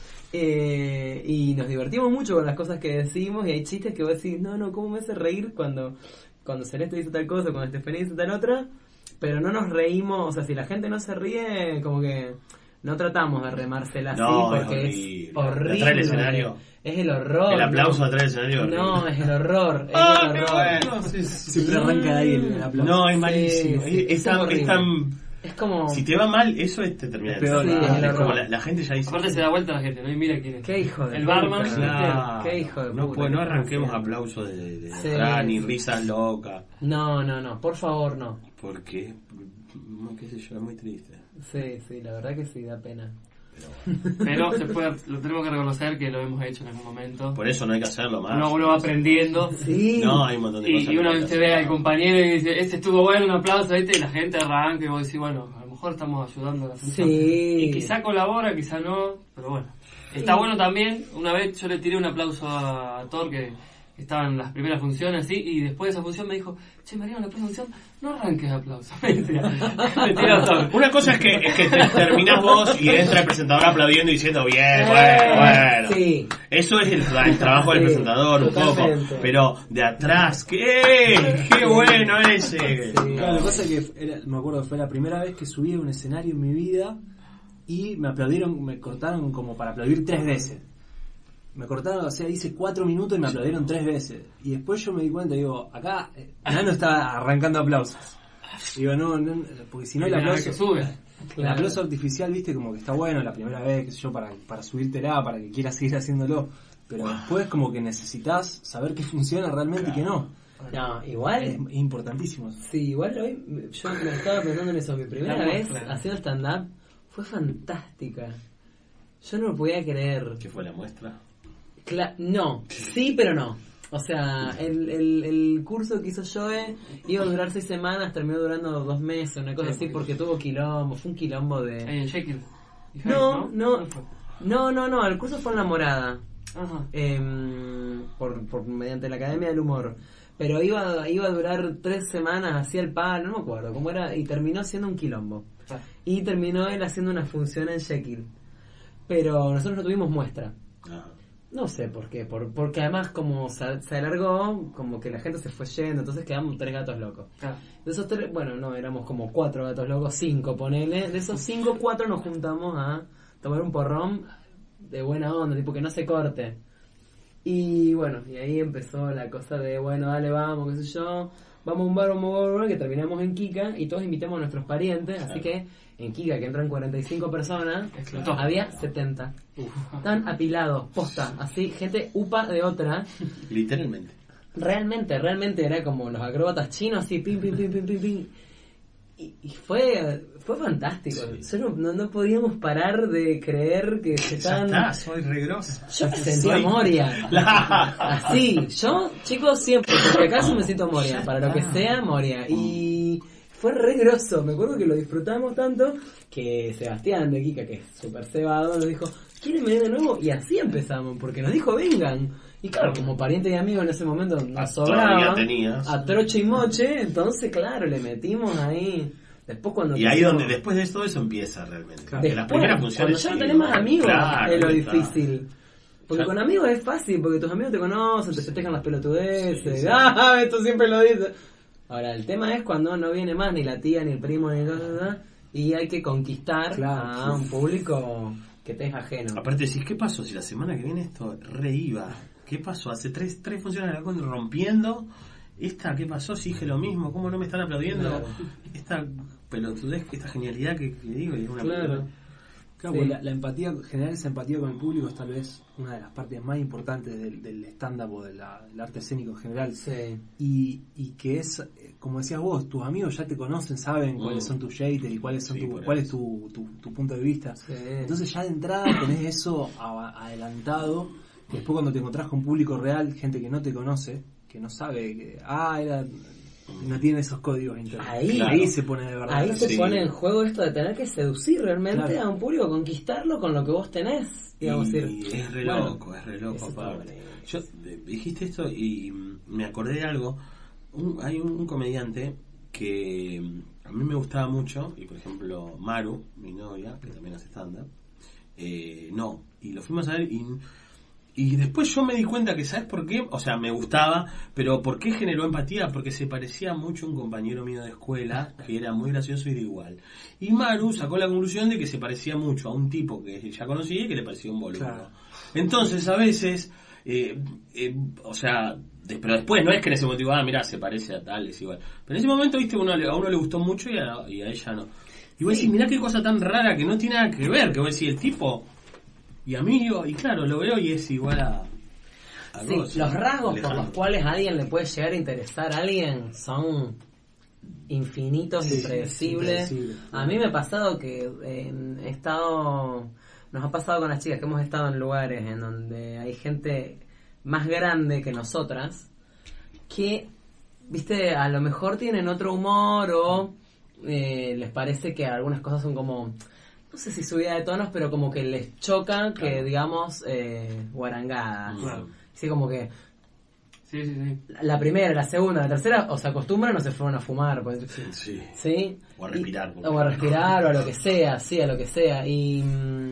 Y nos divertimos mucho con las cosas que decimos y hay chistes que vos decís, no, ¿cómo me hace reír cuando Celeste dice tal cosa, cuando Estefanía dice tal otra? Pero no nos reímos, o sea, si la gente no se ríe, como que no tratamos de remársela así, porque es horrible. Atrás del escenario. Es el horror. El aplauso atrás del escenario. No, es el horror. Bueno. Siempre arranca de ahí el aplauso. No, es malísimo. Sí, es tan Es como... Si te va mal, eso te termina de peor, es como la gente ya dice... Aparte se da vuelta la gente, ¿no? Y mira quién es. Qué hijo de El puta. barman. Claro. Qué hijo de No, puta. pues, no arranquemos aplausos de Sí. atrás, ni risas locas. No, por favor, no. Porque, qué sé yo, es muy triste. Sí, la verdad que sí, da pena. Pero lo tenemos que reconocer que lo hemos hecho en algún momento. Por eso no hay que hacerlo más. Uno va aprendiendo. Sí. No, hay un montón de cosas. Y uno que hay que te ve hacer. al compañero y dice, este estuvo bueno, un aplauso, ¿viste? Y la gente arranca y vos decís, bueno, a lo mejor estamos ayudando a la función. Sí. Y quizá colabora, quizá no, pero bueno. Está bueno también, una vez yo le tiré un aplauso a Thor que estaba en las primeras funciones así, y después de esa función me dijo, che Mariano, en la próxima función no arranques aplausos. Me tiró a Thor. Una cosa es que terminás vos y entra el presentador aplaudiendo y diciendo bien, bueno. Sí. Eso es el trabajo del Sí, presentador un poco. totalmente. Pero de atrás, ¡qué bueno ese! Sí. Claro, lo que pasa es que me acuerdo que fue la primera vez que subí a un escenario en mi vida y me cortaron como para aplaudir 3 veces. Me cortaron, o sea, hice 4 minutos y me aplaudieron 3 veces. Y después yo me di cuenta, digo, acá Nano está arrancando aplausos. Digo, no, porque si no el aplauso... que sube. El aplauso artificial, viste, como que está bueno la primera vez, qué sé yo, para subírtela, para que quieras seguir haciéndolo. Pero después como que necesitas saber que funciona realmente y que no. No, igual... Es importantísimo. Sí, igual hoy yo me estaba pensando en eso. Mi primera La vez muestra. haciendo stand-up fue fantástica. Yo no lo podía creer. ¿Qué fue la muestra? No, sí, pero no. O sea, el curso que hizo Joe iba a durar 6 semanas, terminó durando 2 meses, una cosa así, porque tuvo quilombo, fue un quilombo Ahí de... en Jekyll. No, ¿No fue? el curso fue en La Morada, Ajá. mediante la Academia del Humor. Pero iba a durar 3 semanas, hacía el palo, no me acuerdo cómo era, y terminó siendo un quilombo. Ah. Y terminó él haciendo una función en Jekyll. Pero nosotros no tuvimos muestra. Ah. No sé por qué, porque además como se alargó, como que la gente se fue yendo, entonces quedamos 3 gatos locos. Ah. De esos 3, bueno, no, éramos como 4 gatos locos, 5 ponele. De esos 5, 4 nos juntamos a tomar un porrón de buena onda, tipo que no se corte. Y bueno, y ahí empezó la cosa de, bueno, dale, vamos, qué sé yo, vamos a un bar, que terminamos en Kika y todos invitamos a nuestros parientes, así que en Kika, que entran 45 personas, Explotó. había 70. Estaban apilados, posta, así, gente upa de otra. Literalmente. Realmente era como los acróbatas chinos, así, pim. Y fue fantástico. Sí. Yo no podíamos parar de creer que se Ya estaban... está, soy regroso. Yo me sentía Moria. Así, yo, chicos, siempre, porque acaso me siento Moria, para lo que sea, Moria. Y fue re groso, me acuerdo que lo disfrutamos tanto que Sebastián de Kika, que es súper cebado, nos dijo, ¿quieren venir de nuevo? Y así empezamos, porque nos dijo, vengan. Y claro, como pariente y amigo en ese momento nos sobraba Todavía tenías. a troche y moche, entonces claro, le metimos ahí. Después cuando Y ahí quisimos- donde después de todo eso empieza realmente. Después, Que las primeras cuando funciones ya no sí, tenés más amigos, claro, es lo ahí está. difícil. Porque Ya- con amigos es fácil, porque tus amigos te conocen, te festejan las pelotudeces. Sí. ¡Ah, esto siempre lo dices! Ahora, el tema es cuando no viene más ni la tía, ni el primo, ni nada, y hay que conquistar Claro. a un público que te es ajeno. Aparte decís, ¿qué pasó? Si la semana que viene esto re iba. ¿Qué pasó? Hace tres funciones la cuento rompiendo. ¿Esta qué pasó? Si dije lo mismo. ¿Cómo no me están aplaudiendo? Claro. Esta pelotudez, esta genialidad que le digo. Y es una Claro. pelotudez. Claro, Sí. porque la empatía, generar esa empatía con el público es tal vez una de las partes más importantes del stand-up o del arte escénico en general. Sí. Y que es, como decías vos, tus amigos ya te conocen, saben cuáles son tus shaders y cuál es tu punto de vista. Sí. Entonces ya de entrada tenés eso adelantado. Y después cuando te encontrás con público real, gente que no te conoce, que no sabe que no tiene esos códigos internos. Ahí se pone de verdad. Ahí se Sí. pone en juego esto de tener que seducir realmente Claro. a un público, conquistarlo con lo que vos tenés. Digamos, Y decir, es re bueno, loco, es re loco. eso está aparte. bueno. Yo dijiste esto y me acordé de algo. Hay un comediante que a mí me gustaba mucho, y por ejemplo Maru, mi novia, que también hace stand-up, no, y lo fuimos a ver y después yo me di cuenta que, ¿sabes por qué? O sea, me gustaba, pero ¿por qué generó empatía? Porque se parecía mucho a un compañero mío de escuela, que era muy gracioso y era igual. Y Maru sacó la conclusión de que se parecía mucho a un tipo que ya conocía y que le parecía un boludo. Claro. Entonces, a veces, o sea, pero después no es que en ese momento digo, mirá, se parece a tal, es igual. Pero en ese momento, viste, a uno le gustó mucho y a ella no. Y vos decís, mirá qué cosa tan rara que no tiene nada que ver, que vos decís, el tipo y amigo, y claro, lo veo y es igual a sí, Ross, los rasgos Alejandro. por los cuales a alguien le puede llegar a interesar a alguien son infinitos, Sí, impredecibles. impredecible. A mí me ha pasado que nos ha pasado con las chicas que hemos estado en lugares en donde hay gente más grande que nosotras que, viste, a lo mejor tienen otro humor o les parece que algunas cosas son como, no sé si subida de tonos, pero como que les choca que digamos guarangadas. Claro. Sí, como que Sí. la primera, la segunda, la tercera o se acostumbran o se fueron a fumar, pues. Sí. ¿Sí? O a respirar. O a respirar o a lo que sea, sí, a lo que sea. Y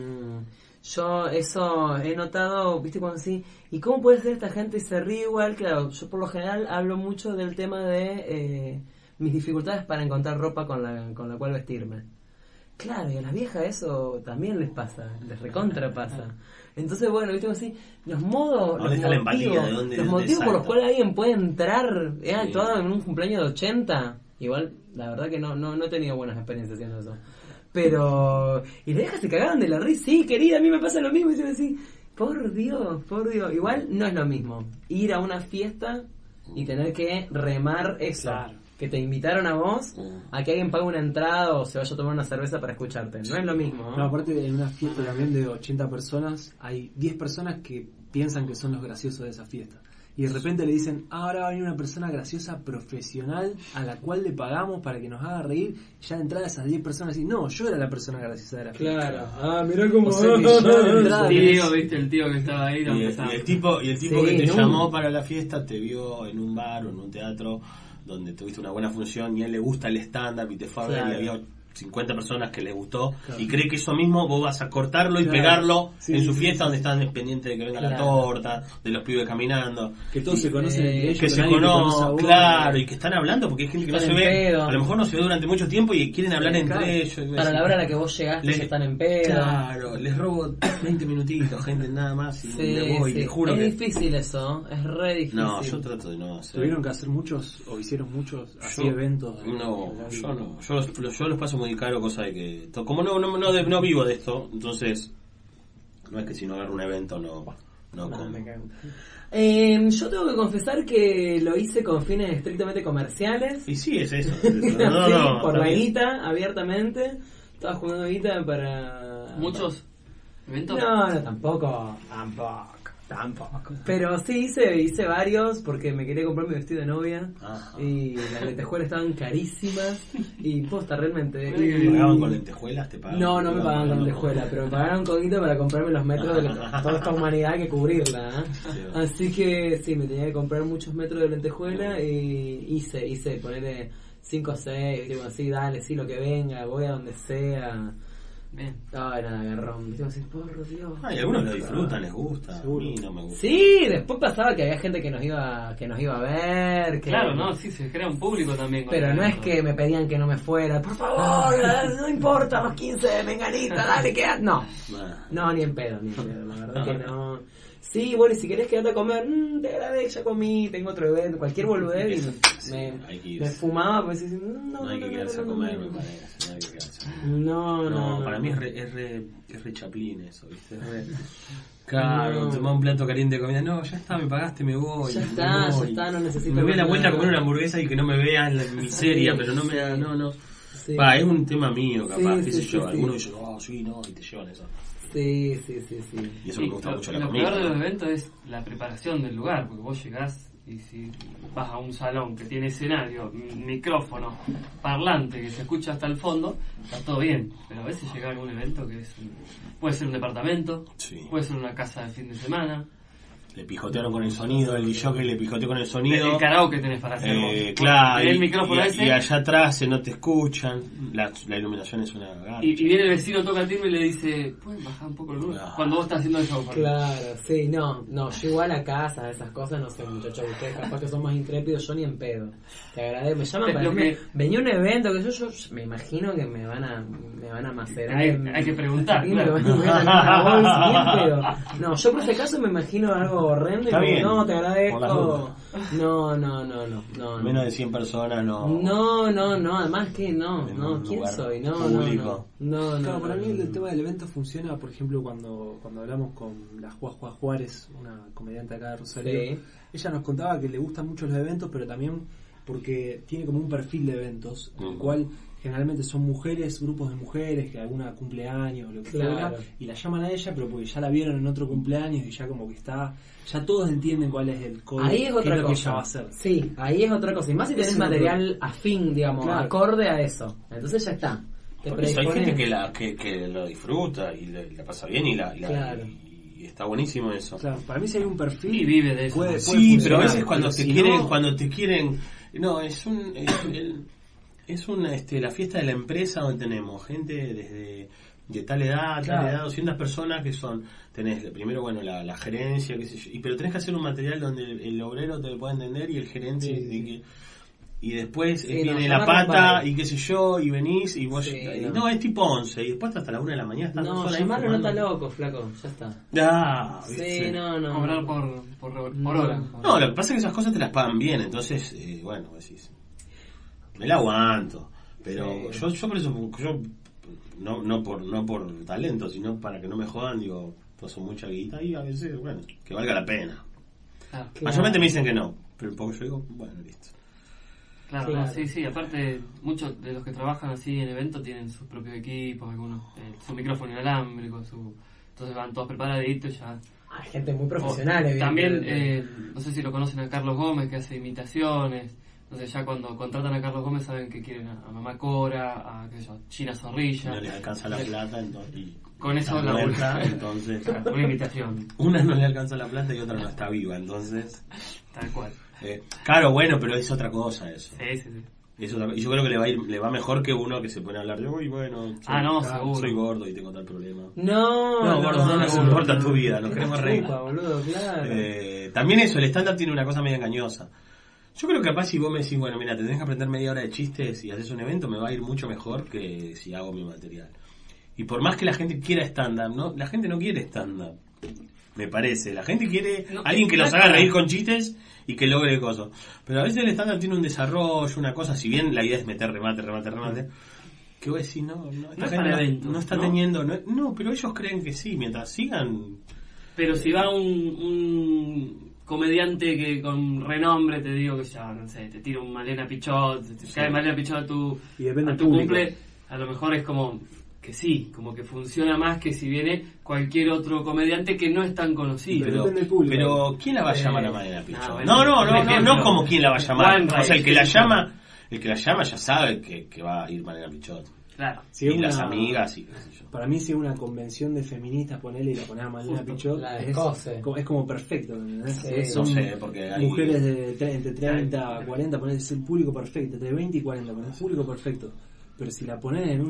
yo eso he notado, viste, cuando sí, ¿y cómo puede ser esta gente y se ríe igual? Claro, yo por lo general hablo mucho del tema de mis dificultades para encontrar ropa con la cual vestirme. Claro, y a las viejas eso también les pasa, les recontra pasa. Entonces, bueno, viste, así, los modos, ¿Dónde está la empatía? ¿De dónde los motivos por los salta? cuales alguien puede entrar, Sí. todo en un cumpleaños de 80, igual, la verdad que no he tenido buenas experiencias haciendo eso. Pero, y las viejas se cagaban de la risa, sí, querida, a mí me pasa lo mismo, y yo así, por Dios, igual no es lo mismo ir a una fiesta y tener que remar eso. Claro. Que te invitaron a vos a que alguien pague una entrada o se vaya a tomar una cerveza para escucharte. No es lo mismo, No, aparte en una fiesta también de 80 personas, hay 10 personas que piensan que son los graciosos de esa fiesta. Y de repente le dicen, ahora va a venir una persona graciosa profesional a la cual le pagamos para que nos haga reír. Y ya de entrada esas 10 personas dicen, no, yo era la persona graciosa de la fiesta. Claro. Ah, mirá cómo... O sea que ya de entrada Tío, viste, el tío que estaba ahí. Y el tipo Sí, que te no. llamó para la fiesta te vio en un bar o en un teatro donde tuviste una buena función y a él le gusta el stand-up y te fue a ver Claro. y había 50 personas que les gustó y cree que eso mismo vos vas a cortarlo y Claro. pegarlo Sí, en su sí, fiesta sí, donde sí. están pendientes de que venga la Claro. torta, de los pibes caminando. Que todos se conocen entre ellos. Que se nadie te conoce a conocen, vos. claro, y que están hablando porque hay gente que no se Están en ve, pedo. a lo mejor no se ve durante mucho tiempo y quieren hablar entre claro. ellos. Para la hora a la que vos llegaste Les- ya están en pedo. Claro, les robo 20 minutitos, gente, nada más y Sí, me voy, sí. les juro es que... difícil eso, es re difícil. No, yo trato de no hacer... ¿Tuvieron que hacer muchos o hicieron muchos así Yo- eventos? No, yo no. Yo los paso muy caro, cosa de que... Como no vivo de esto, entonces... No es que si no agarro un evento no No, como. me cago. Yo tengo que confesar que lo hice con fines estrictamente comerciales. Y sí, es eso. Sí, No, por está la bien. guita, abiertamente. Estaba jugando guita para... ¿Muchos eventos? No, tampoco. Pero sí hice varios porque me quería comprar mi vestido de novia. Ajá. Y las lentejuelas estaban carísimas. Y posta, realmente. ¿Te Y- pagaban con lentejuelas? ¿Te pagaban? No, no me pagaban con no. lentejuela, pero me pagaron con guita para comprarme los metros de toda esta humanidad hay que cubrirla. ¿eh? Sí. Así que sí, me tenía que comprar muchos metros de lentejuela y hice ponerle 5 o 6, digo así, dale, sí, lo que venga, voy a donde sea. Bien. Ay, nada, agarrón. Digo así, por Dios. Ay, algunos lo disfrutan, les gusta. Seguro. A mí no me gusta. Sí, después pasaba que había gente que nos iba a ver. Que, Claro, ¿no? Sí, se crea un público también. con Pero el no es evento. que me pedían que no me fuera. Por favor, no importa los 15 de Menganita, dale, quédate. No. Nah. No, ni en pedo, la verdad que no. Sí, bueno, y si querés quedarte a comer, te agradezco, ya comí, tengo otro evento, cualquier boludez, y Sí, hay que me irse. fumaba, pues decís, No hay que quedarse a comer, me parece. No hay que quedarse a comer. No, No, para mí es re Chaplin eso, ¿viste? Claro, No. tomá un plato caliente de comida. No, ya está, me pagaste, me voy. Ya me está, voy. no necesito Me voy a la más vuelta a nada. comer una hamburguesa y que no me vean la miseria, Sí, pero no me da, no. Sí. Va, es un tema mío, capaz, Sí, qué sí, sé yo. sí, Algunos sí. dicen, oh, sí, no, y te llevan eso. Sí. Y eso Y me gusta lo, mucho la lo comida. peor de los ¿no? eventos es la preparación del lugar, porque vos llegás y si vas a un salón que tiene escenario, micrófono, parlante que se escucha hasta el fondo, está todo bien. Pero a veces llega a algún evento que puede ser un departamento, Sí. puede ser una casa de fin de semana, Le pijotearon con el sonido, el DJ le pijoteó con el sonido. el karaoke tenés para hacer vos. Claro, Tenés y, el micrófono ese y allá atrás no te escuchan, la iluminación es una garcha. y viene el vecino, toca el timbre y le dice, ¿pueden bajar un poco el volumen? Claro. Cuando vos estás haciendo el show. por ejemplo. Claro, sí, no, yo igual a casa, esas cosas, no sé, muchachos, ustedes capaz que son más intrépidos, yo ni en pedo. Te agradezco, me llaman para Lo decirme, que- venía un evento que yo me imagino que me van a macerar. Hay que preguntar, Sí, me claro. van a macerar, voy, bien pedo. No, yo por ese caso me imagino algo horrendo y Está como, bien. no, te Por las agradezco. dudas. No. Menos de 100 personas no. No, además que no, En no, un ¿quién lugar soy? No. público. Claro, para mí el tema del evento funciona, por ejemplo, cuando hablamos con la Juá Juárez, una comediante acá de Rosario, Sí. ella nos contaba que le gustan mucho los eventos, pero también porque tiene como un perfil de eventos, en el cual generalmente son mujeres, grupos de mujeres, que alguna cumpleaños o lo que Claro. fuera, y la llaman a ella, pero porque ya la vieron en otro cumpleaños y ya como que está, ya todos entienden cuál es el código, Ahí es qué otra es lo que ella cosa. va a hacer. Sí, ahí es otra cosa. Y más si tenés Eso material afín, digamos, Claro. acorde a eso. Entonces ya está. Te Por eso hay predispones. gente que lo disfruta y la pasa bien y Claro. y está buenísimo eso. Claro, para mí si hay un perfil Y vive de eso. puede Sí, pero a funcionar, veces cuando pero te si quieren, no- no, es una la fiesta de la empresa donde tenemos gente desde de tal edad, Claro. 200 personas que son, tenés primero bueno la gerencia, qué sé yo, pero tenés que hacer un material donde el obrero te lo pueda entender y el gerente y después Sí, viene no, la llamarlo pata vale. y qué sé yo y venís y vos Sí, no, es tipo 11 y después hasta la 1 de la mañana estás No, sola ahí llamarlo no fumando. está loco, flaco. Ya está. Sí, Sí, no. Cobrar por hora. No, lo que pasa es que esas cosas te las pagan bien, entonces, bueno, decís, me la aguanto. Pero yo por eso, yo no por talento, sino para que no me jodan, digo, pues son mucha guita y a veces, bueno, que valga la pena. Claro, Mayormente me dicen que no, pero un poco yo digo, bueno, listo. claro, Claro. sí, aparte muchos de los que trabajan así en eventos tienen sus propios equipos, algunos su micrófono inalámbrico, entonces van todos preparaditos ya. Hay gente muy profesional, También, evidentemente. no sé si lo conocen a Carlos Gómez, que hace imitaciones. Entonces ya cuando contratan a Carlos Gómez saben que quieren a Mamá Cora, a qué sé yo, China Zorrilla. No les alcanza la plata, entonces, y Con eso está la muerta, vuelta. entonces Una imitación, una no le alcanza la plata y otra no está viva, entonces tal cual. claro, bueno, pero es otra cosa eso. Sí. Es otra- y yo creo que le va mejor que uno que se pone a hablar de, uy, bueno, Seguro. soy gordo y tengo tal problema. No, gordo, no nos importa tu vida, nos ¿Qué queremos te reír. chupa, boludo? Claro. También eso, el stand-up tiene una cosa medio engañosa. Yo creo que capaz si vos me decís, bueno, mira, te tenés que aprender media hora de chistes y haces un evento, me va a ir mucho mejor que si hago mi material. Y por más que la gente quiera stand-up, ¿no? La gente no quiere stand-up, me parece. La gente quiere alguien que los haga reír con chistes y que logre cosas. Pero a veces el stand-up tiene un desarrollo, una cosa, si bien la idea es meter remate, que vos decís, no esta es gente para eventos, no está ¿no? teniendo, no, pero ellos creen que sí, mientras sigan. Pero si va un comediante que con renombre, te digo que ya, no sé, te tira un Malena Pichot, te cae Malena Pichot a tu Y depende del tu público. cumple, a lo mejor es como que sí, como que funciona más que si viene cualquier otro comediante que no es tan conocido. Pero depende del público. Pero ¿quién la va a llamar a Malena Pichot? bueno, un ejemplo. No como quién la va a llamar. Juan O sea, el que Rey, la sí. llama ya sabe que va a ir Malena Pichot. Claro. Si y es las una- amigas y qué sé yo. Para mí, si es una convención de feministas, ponele y la ponés a Malena Justo, Pichot, la de es, Cose. es como perfecto. ¿entendés? Sí. Son No sé, porque hay- mujeres de entre 30 a 40, ponés el público perfecto, entre 20 y 40, ponés el público perfecto. Pero si la ponés en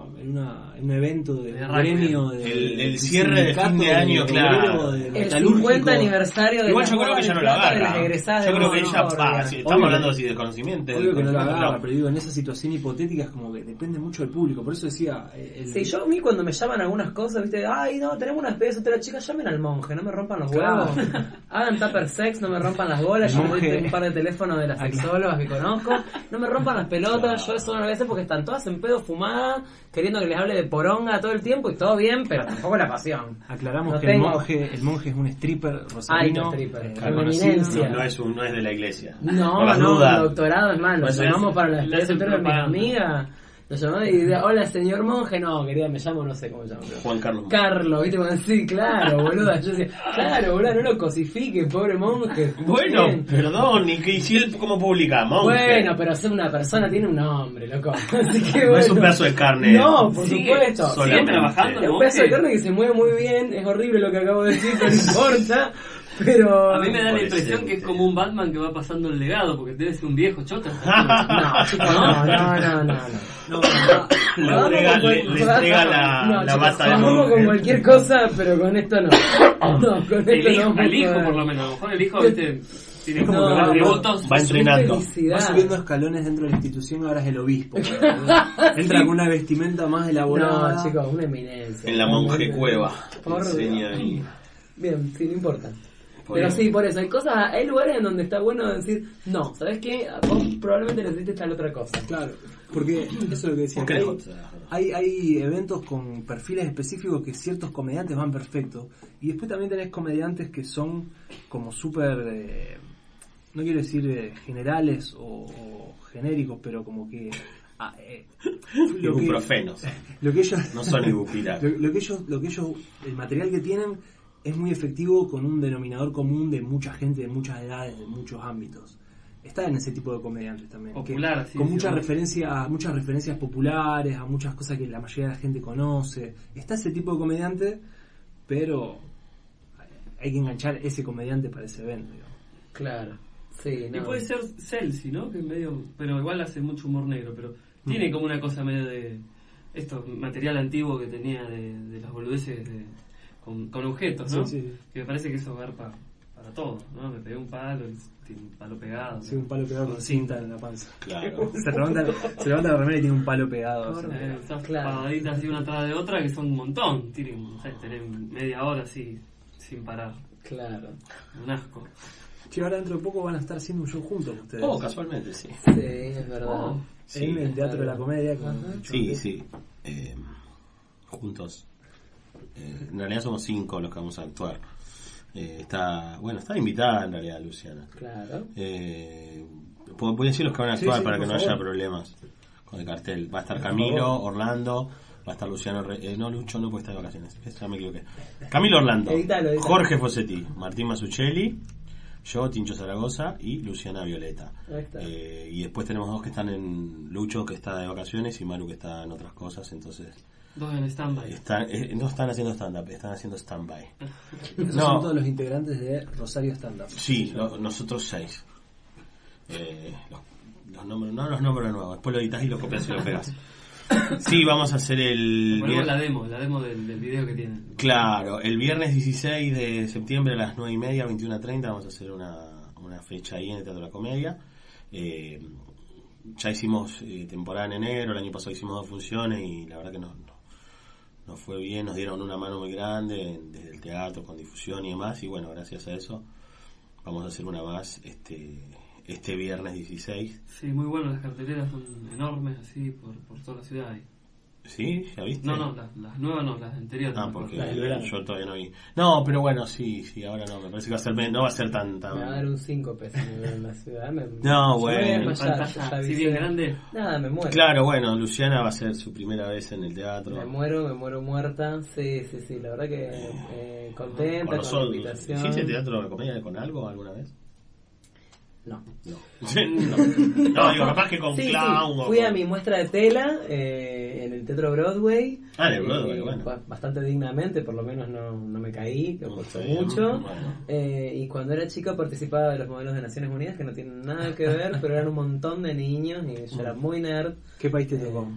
un evento de De gremio, el cierre de fin de año, claro. El metalúrgico, 50 aniversario de Igual la yo creo boda que de ella no lo plata de las agarra. egresadas Yo de creo que ella, Concordia. si estamos Obvio hablando que- así de conocimiento. Obvio que no la agarra, no. pero digo, en esa situación hipotética es como que depende mucho del público. Por eso decía. Sí, yo a mí cuando me llaman algunas cosas, viste, ay no, tenemos una despedida soltera chica, llamen al monje, no me rompan los Claro. huevos, hagan tupper sex, no me rompan las bolas, El yo monje- doy un par de teléfonos de las sexólogas que conozco, no me rompan las pelotas, Claro. yo eso no lo voy a hacer porque están todas en pedo fumadas, queriendo que les hable de poronga todo el tiempo y todo bien, pero tampoco la pasión. Aclaramos No que tengo- el monje es un stripper rosarino. Alto stripper, reconocido. una eminencia. No es de la iglesia. No, Por las no, dudas. el doctorado es más, lo Pues llamamos es- para la le despedida hacen soltera de mis propaganda. amigas. Lo llamó y dice, hola señor monje, no, querida, me llamo, no sé cómo me llamo. pero- Juan Carlos. Carlos, viste, cuando sí, claro, boluda. Yo decía, claro, boluda, no lo cosifique, pobre monje. Bueno, Bien. perdón, ¿y si él cómo publica? Monje. Bueno, pero ser una persona tiene un nombre, loco. Así que No bueno. es un pedazo de carne. No, por Sigue supuesto. solamente. Sigue trabajando, Es ¿no? un pedazo de carne que se mueve muy bien, es horrible lo que acabo de decir, pero no importa. Pero. A mí me da la Puede impresión ser, que es sí. como un Batman que va pasando el legado, porque debe ser un viejo choto. No, chicos, no. No, Le Vamos entrega, con le entrega la chicos, bata de vamos monje. con cualquier cosa, pero con esto no. No, con El esto hijo, no. el hijo por lo menos. A lo mejor el hijo, viste, tiene como No, los no. atributos. Va entrenando. Felicidad. va subiendo escalones dentro de la institución, ahora es el obispo. Entra con una vestimenta más elaborada. No, chicos, una eminencia. En la monje cueva. Por Enseña Dios. ahí. Bien, sí, no importa. Pero sí, por eso, hay lugares en donde está bueno decir, no, ¿sabes qué? Vos probablemente necesites tal otra cosa. Claro, porque eso es lo que decía. Hay eventos con perfiles específicos que ciertos comediantes van perfecto. Y después también tenés comediantes que son como súper, no quiero decir generales o genéricos, pero como que... ibuprofenos. Lo que ellos, no son ibupiras. Lo que ellos, el material que tienen es muy efectivo con un denominador común de mucha gente, de muchas edades, de muchos ámbitos. Está en ese tipo de comediantes también. Popular, que, con muchas referencias populares, a muchas cosas que la mayoría de la gente conoce. Está ese tipo de comediante, pero hay que enganchar ese comediante para ese evento. Digamos. Claro. Sí, no. Y puede ser Celsi, ¿no? Que es medio, pero igual hace mucho humor negro, pero tiene como una cosa medio de esto, material antiguo que tenía de las boludeces con objetos, ¿no? Sí. Que me parece que eso va para todo, ¿no? Me pegué un palo, tiene un palo pegado. Sí, un palo pegado con cinta en la panza. Claro. Se levanta la remera y tiene un palo pegado. Estas pavaditas así una atrás de otra que son un montón. Tienen, no sé, tener media hora así sin parar. Claro. Un asco. Sí, ahora dentro de poco van a estar haciendo un show juntos ustedes. Casualmente, sí. Sí, es verdad. Sí, en el Teatro de la Comedia. Sí. Juntos. En realidad somos 5 los que vamos a actuar. Está invitada en realidad Luciana. Claro. Voy a decir los que van a actuar para que no haya favor. problemas con el cartel. Va a estar Camilo, Orlando, va a estar Luciano no, Lucho no puede estar de vacaciones. Ya me equivoqué. Camilo Orlando, Editalo. Jorge Fossetti, Martín Masuccelli, yo, Tincho Zaragoza y Luciana Violeta. Ahí está. Y después tenemos 2 que están en Lucho, que está de vacaciones, y Maru, que está en otras cosas. Entonces 2 en stand-by. no están haciendo stand-up, están haciendo stand-by. Esos son todos los integrantes de Rosario Stand Up. Sí, nosotros 6. Los nombres, no los nombres de nuevo, después lo editas y lo copias y lo pegas. Sí, vamos a hacer Ponemos la demo del video que tienen. Claro, el viernes 16 de septiembre a las 9:30, 21:30 vamos a hacer una fecha ahí en el Teatro de la Comedia. Ya hicimos temporada en enero, el año pasado hicimos 2 funciones y la verdad que nos fue bien, nos dieron una mano muy grande desde el teatro con difusión y demás, y bueno, gracias a eso vamos a hacer una más este viernes 16. Sí, muy bueno, las carteleras son enormes así por toda la ciudad. ¿Sí? ¿Ya viste? No, las nuevas no, las anteriores. Porque yo todavía no vi. No, pero bueno, sí, ahora no, me parece que no va a ser tan... Me va a dar un 5 pesos en la ciudad. No, bueno. Pantalla así bien grande. Nada, me muero. Claro, bueno, Luciana va a ser su primera vez en el teatro. Me muero muerta. Sí, la verdad que contenta con la invitación. ¿Hiciste teatro de comedia con algo alguna vez? No. No, digo, capaz que con clown. Fui a mi muestra de tela en el Teatro Broadway. En el Broadway, bueno. Bastante dignamente, por lo menos no me caí, que costó Sí, mucho. bueno. Y cuando era chica participaba de los modelos de Naciones Unidas, que no tienen nada que ver, pero eran un montón de niños y yo era muy nerd. ¿Qué país te tocó?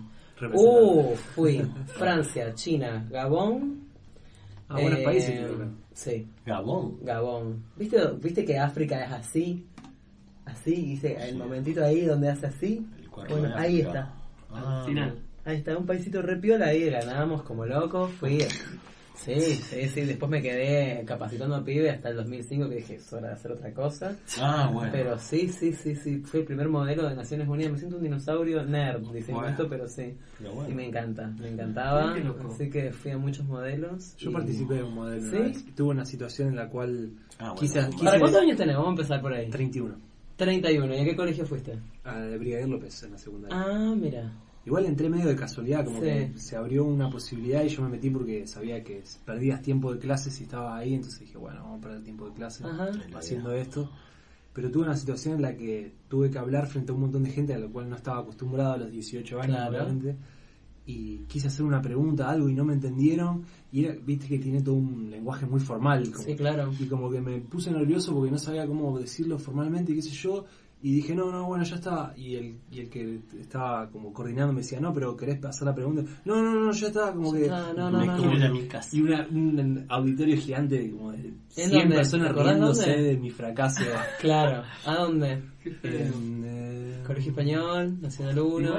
Fui Francia, China, Gabón. Buenos países te tocan. Sí. Gabón. ¿Viste que África es así? Así, dice, el momentito ahí donde hace así. Bueno, ahí está. Al final. Ahí está, un paisito re piola, ahí ganábamos como locos. Fui. Sí. Después me quedé capacitando a pibe hasta el 2005 que dije, es hora de hacer otra cosa. Bueno. Pero sí. Fui el primer modelo de Naciones Unidas. Me siento un dinosaurio nerd diciendo esto, pero sí. Pero Y me encantaba. Qué loco. Así que fui a muchos modelos. Yo participé de un modelo. ¿Sí? Una vez. Tuve una situación en la cual quise ¿Para cuántos años tenés? Vamos a empezar por ahí. 31. 31. ¿Y a qué colegio fuiste? A de Brigadier López en la secundaria. Ah, mira. Igual entré medio de casualidad, como Sí. que se abrió una posibilidad y yo me metí porque sabía que perdías tiempo de clases si estabas ahí, entonces dije, bueno, vamos a perder tiempo de clases Ajá. haciendo esto. Pero tuve una situación en la que tuve que hablar frente a un montón de gente a la cual no estaba acostumbrado a los 18 años, Claro. obviamente. Y quise hacer una pregunta, algo, y no me entendieron. Y viste que tiene todo un lenguaje muy formal. Sí, claro. Y como que me puse nervioso porque no sabía cómo decirlo formalmente y qué sé yo. Y dije, no, bueno, ya está. Y el que estaba como coordinando me decía, no, pero ¿querés hacer la pregunta? No, ya está. Como que... No. Me quiero ir a mi casa. Y un auditorio gigante como de 100 dónde? personas ¿Te acordás riéndose dónde? de mi fracaso. Claro. ¿A dónde? En, Colegio Español, Nacional 1. Igual,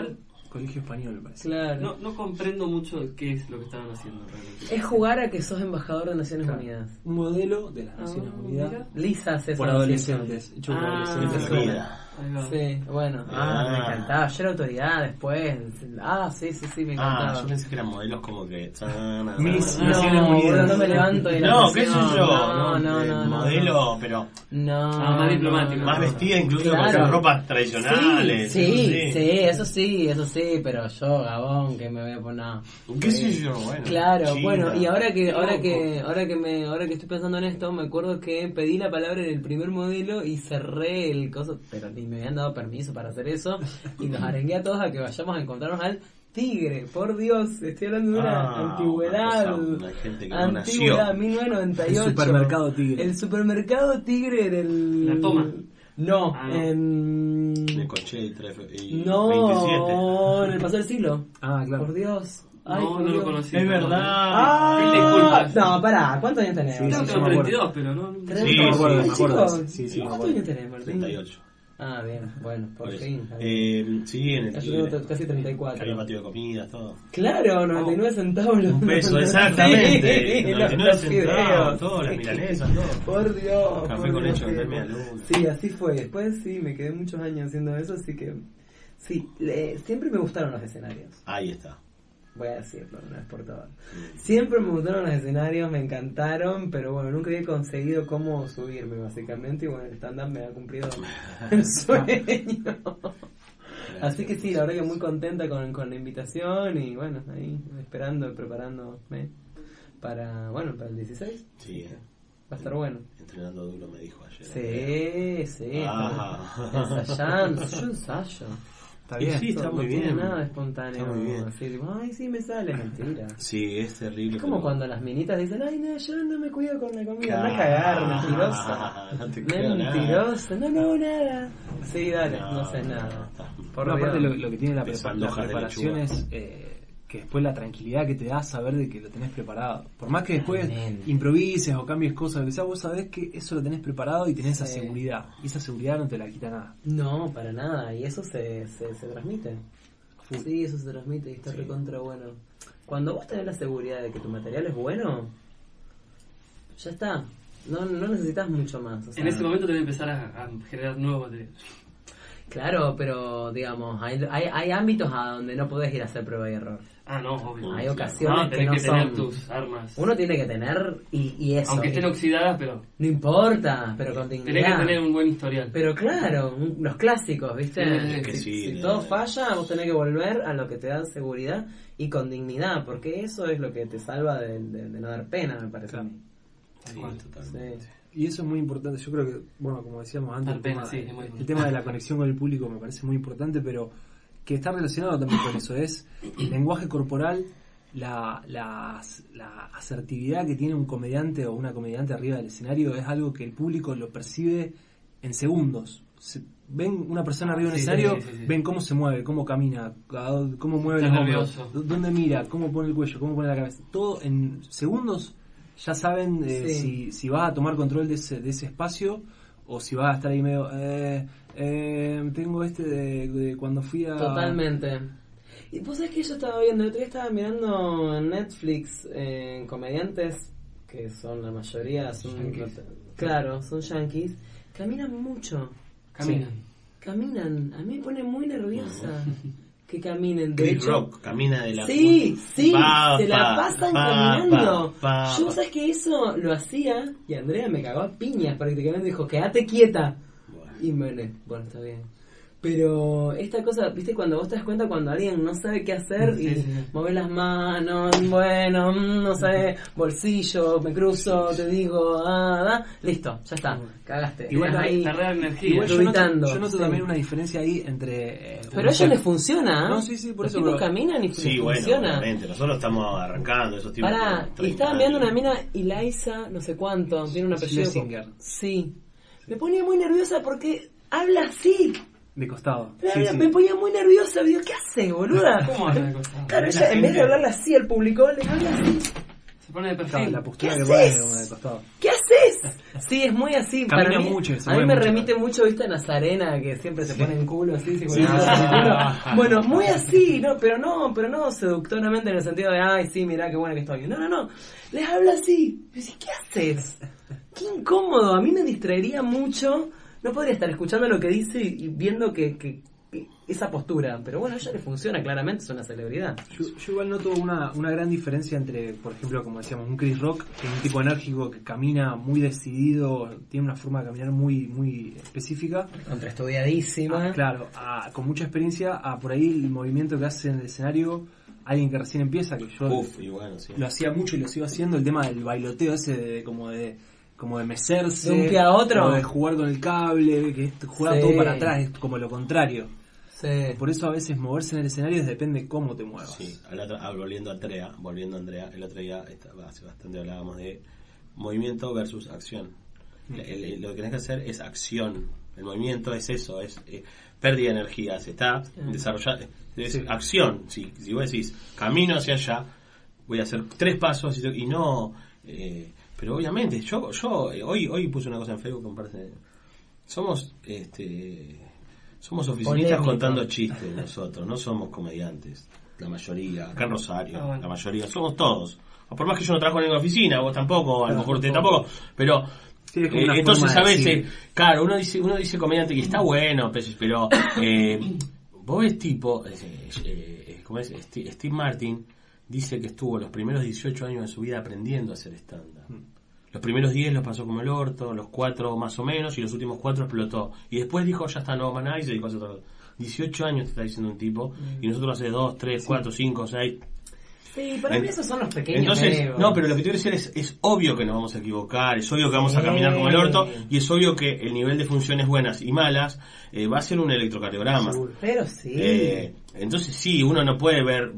Colegio español, me parece. Claro. No comprendo mucho qué es lo que estaban haciendo realmente. Es jugar a que sos embajador de Naciones Claro. Unidas. Un modelo de las Naciones Unidas mira. Lisas esas. por adolescentes. Hecho por adolescentes. Florida. Ahí va. Sí, bueno. Me encantaba. Yo era autoridad después. Sí, me encantaba. Yo pensé que eran modelos como que... Miss No, Naciones boludo, Unidas. no me levanto de la No, qué sé sesión. yo. No. Modelo, pero No. Más diplomático. más vestida incluso Claro. con sus ropas tradicionales. Eso sí, pero yo, Gabón, que me voy a poner... ¿Qué sé yo? Bueno, Claro, China. bueno, y ahora que estoy pensando en esto, me acuerdo que pedí la palabra en el primer modelo y cerré el coso, pero ni me habían dado permiso para hacer eso, y los arengué a todos a que vayamos a encontrarnos al tigre. Por Dios, estoy hablando de una antigüedad. Una gente que no Antigüedad, nació. 1998. El supermercado Tigre. El supermercado Tigre del... La Toma. No, Ah, no. en... Necoché y 27. No, en el paso del siglo. Ah, claro. Por Dios. Ay, No, por no lo Dios. conocí. Es verdad. Ah, Disculpas. no, pará, ¿cuántos años tenés? Sí, Creo sí, que yo me eran acuerdo. 32, pero no. Sí, me acuerdo, Ay, me acuerdo. chicos, Sí, me ¿cuántos acuerdo. años tenés, Martín? 38. Ah, bien, bueno, por Por eso. fin. Sí, en el Ya Tigre. tengo casi 34. Que había batido de comida, todo. Claro, 99 centavos. Un peso, exactamente. Sí, 99 los centavos, fideos, todo, las sí. milanesas, todo. Por Dios. Café por con Dios, leche con sí. media luna. Sí, así fue. Después sí, me quedé muchos años haciendo eso, así que... Sí, siempre me gustaron los escenarios. Ahí está. Voy a decirlo, no es por todo. Siempre me gustaron los escenarios, me encantaron, pero bueno, nunca había conseguido cómo subirme, básicamente, y bueno, el stand-up me ha cumplido el sueño. Así que sí, la verdad que muy contenta con la invitación y bueno, ahí esperando, preparándome para el 16. Sí, Va a estar bueno. entrenando duro me dijo ayer. Sí, Ah. ensayando, yo ensayo. Está Y bien. sí, está No muy tiene bien. nada de espontáneo. Está muy bien. Así, tipo, ay, sí, me sale, mentira. Sí, es terrible. Es como pero- cuando las minitas dicen, ay, no, yo no me cuido con la comida. Claro. Anda a cagar, mentirosa. No te creo nada. Mentirosa, no, nada. Sí, dale, no sé nada. está. Por No, aparte Dios. lo que tiene la Pesando hojas de preparación lechuga. es que después la tranquilidad que te da saber de que lo tenés preparado. Por más que después Totalmente. improvises o cambies cosas, lo que sea, vos sabés que eso lo tenés preparado y tenés esa Sí. seguridad. Y esa seguridad no te la quita nada. No, para nada. Y eso se transmite. Sí, eso se transmite y está recontra bueno. Cuando vos tenés la seguridad de que tu material es bueno, ya está. No necesitas mucho más. O sea, En ese momento tenés que empezar a generar nuevo material. Claro, pero digamos, hay ámbitos a donde no podés ir a hacer prueba y error. Ah, no, obvio. Hay ocasiones No, que tenés no que tener son... tus armas. Uno tiene que tener y eso. Aunque estén oxidadas, pero No importa, pero con dignidad. tenés que tener un buen historial. Pero claro, los clásicos, ¿viste? Sí, es que si sí, si todo falla, vos tenés que volver a lo que te da seguridad y con dignidad, porque eso es lo que te salva de no dar pena, me parece a mí. Sí, cual. totalmente. Sí. Y eso es muy importante. Yo creo que, bueno, como decíamos antes, Dar el pena, tema, sí, es muy el tema de la conexión con el público me parece muy importante, pero que está relacionado también con eso. Es el lenguaje corporal, la asertividad que tiene un comediante o una comediante arriba del escenario es algo que el público lo percibe en segundos. Ven una persona arriba del Sí, escenario, sí. ven cómo se mueve, cómo camina, cómo mueve Está los hombros, nervioso. dónde mira, cómo pone el cuello, cómo pone la cabeza. Todo en segundos ya saben Sí. si va a tomar control de ese espacio o si va a estar ahí medio... tengo de cuando fui a... Totalmente. Y vos sabés que yo estaba viendo, el otro día estaba mirando en Netflix comediantes que son la mayoría, son Yankees. claro, son yankees, caminan mucho. Camina. Caminan, a mí me pone muy nerviosa que caminen. De Chris hecho, Rock camina de la sí, se la pa, pasan pa, caminando. pa, Yo pa. sabes que eso lo hacía y Andrea me cagó a piñas prácticamente, dijo, quédate quieta. Bueno. Y bueno, está bien. Pero esta cosa, viste, cuando vos te das cuenta cuando alguien no sabe qué hacer y Sí. mueve las manos, bueno, no sabe, bolsillo, me cruzo, te digo, listo, ya está, cagaste. Igual Estás Te da energía. Igual yo Gritando, noto sí. también una diferencia ahí entre... Pero a ellos les funciona. No, sí, por Los eso, tipos pero- caminan y Sí, les bueno, funciona. obviamente. Nosotros estamos arrancando esos tipos. Pará, tienen y estaba 30 mirando una años. mina, Eliza, no sé cuánto, tiene un apellido. Schlesinger. Sí. Me ponía muy nerviosa porque habla así. De costado. Me ponía muy nerviosa. Digo, ¿qué hace, boluda? ¿Cómo hace la cosa? Claro, ella en vez de hablarle así al público, le habla así. Se pone de Claro, perfil. la postura ¿Qué que pone haces? como de costado. ¿Qué haces? Sí, es muy así. Camina Para mí, mucho, se a mí mueve me mucho. remite mucho, ¿viste? A Nazarena, que siempre se pone en culo así. Sí. Bueno, muy así, ¿no? Pero no seductoramente en el sentido de, ay, sí, mirá qué bueno que estoy. No. Les habla así. Me dice, ¿qué haces? Qué incómodo. A mí me distraería mucho. No podría estar escuchando lo que dice y viendo que esa postura. Pero bueno, a ella le funciona, claramente, es una celebridad. Yo igual noto una gran diferencia entre, por ejemplo, como decíamos, un Chris Rock, que es un tipo enérgico que camina muy decidido, tiene una forma de caminar muy específica. Contraestudiadísima. Claro, con mucha experiencia, a por ahí el movimiento que hace en el escenario alguien que recién empieza, que yo y bueno, sí. lo hacía mucho y lo sigo haciendo, el tema del bailoteo ese de como de mecerse, de un pie a otro, o de jugar con el cable, que juega todo para atrás, es como lo contrario. Sí. Por eso a veces moverse en el escenario depende cómo te muevas. Sí, volviendo a Andrea, el otro día hace bastante hablábamos de movimiento versus acción. Lo que tenés que hacer es acción. El movimiento es eso, es pérdida de energía, se está desarrollando, es acción. Si vos decís camino hacia allá, voy a hacer 3 pasos y no, pero obviamente yo hoy puse una cosa en Facebook, comparten. Somos oficinistas polémico, contando chistes nosotros, no somos comediantes, la mayoría, acá en Rosario, la mayoría, somos todos. O por más que yo no trabajo en la oficina, vos tampoco, a lo mejor usted tampoco, pero sí, entonces a veces, claro, uno dice comediante que está bueno, pero vos ves tipo, ¿cómo es? Steve Martin dice que estuvo los primeros 18 años de su vida aprendiendo a hacer stand-up. Los primeros 10 los pasó como el orto, los 4 más o menos, y los últimos 4 explotó. Y después dijo, ya está, no más nada, y se dedicó a hacer otra cosa. 18 años te está diciendo un tipo, y nosotros hace 2, 3, 4, 5, 6... Sí, para mí esos son los pequeños. Entonces, egos. no, pero lo que te quiero decir es obvio que nos vamos a equivocar, es obvio que vamos a caminar como el orto, y es obvio que el nivel de funciones buenas y malas va a ser un electrocardiograma. Pero sí. Entonces sí, uno no puede ver...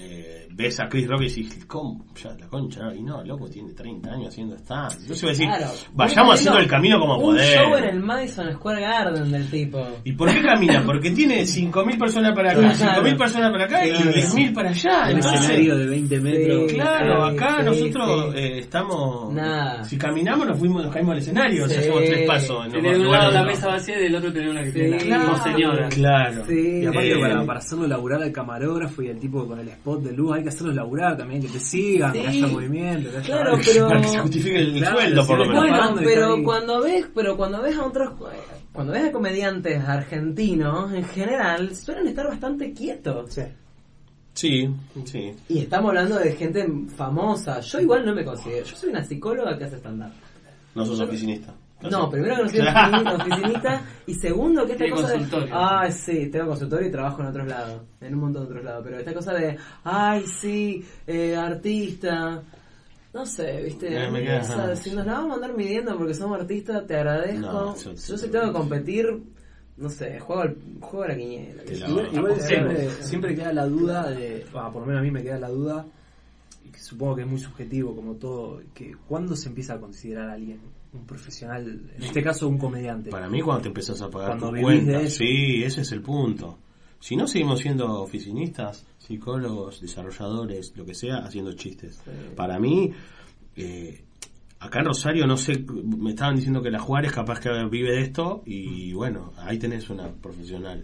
ves a Chris Rock y decís, ¿cómo? Ya, la concha, no, y no, loco, tiene 30 años haciendo stand. Entonces voy a decir, Claro. vayamos haciendo el camino como un poder. show en el Madison Square Garden del tipo. ¿Y por qué camina? Porque tiene 5.000 personas para acá, 5.000 personas para acá y 10.000 para allá. Un Entonces, escenario de 20 metros. claro, acá nosotros estamos... Nada. Si caminamos nos caímos al escenario, o sea, hacemos 3 pasos. Tiene de un lado la mesa vacía y del otro tiene una que tiene Claro. señora. Claro. Sí. Y aparte para hacerlo laburar al camarógrafo y al tipo con el spot de luz, hay que hacerlos laburar también, que te sigan, que haya movimiento, que haya... Claro, pero... Para que se justifique el sueldo, por lo menos. Bueno, Parando y pero está ahí. cuando ves a otros, cuando ves a comediantes argentinos, en general, suelen estar bastante quietos. Sí. Y estamos hablando de gente famosa. Yo igual no me considero. Yo soy una psicóloga que hace stand-up. No sos oficinista. No, primero que no soy oficinista y segundo que esta Tiene cosa consultorio. de... sí, tengo consultorio y trabajo en otros lados, en un montón de otros lados, pero esta cosa de, sí, artista, no sé, viste, Me queda- si nos la vamos a andar midiendo porque somos artistas, te agradezco. No, yo sí. si tengo que competir, no sé, juego a la quiniela. Igual siempre queda la duda de, por lo menos a mí me queda la duda, y que supongo que es muy subjetivo como todo, que ¿cuándo se empieza a considerar a alguien un profesional, en este caso un comediante? Para mí cuando te empezás a pagar Cuando tu vivís cuenta, de eso. sí, ese es el punto. Si no seguimos siendo oficinistas, psicólogos, desarrolladores, lo que sea, haciendo chistes. Sí. Para mí, acá en Rosario, no sé, me estaban diciendo que la Juárez capaz que vive de esto, y bueno, ahí tenés una profesional.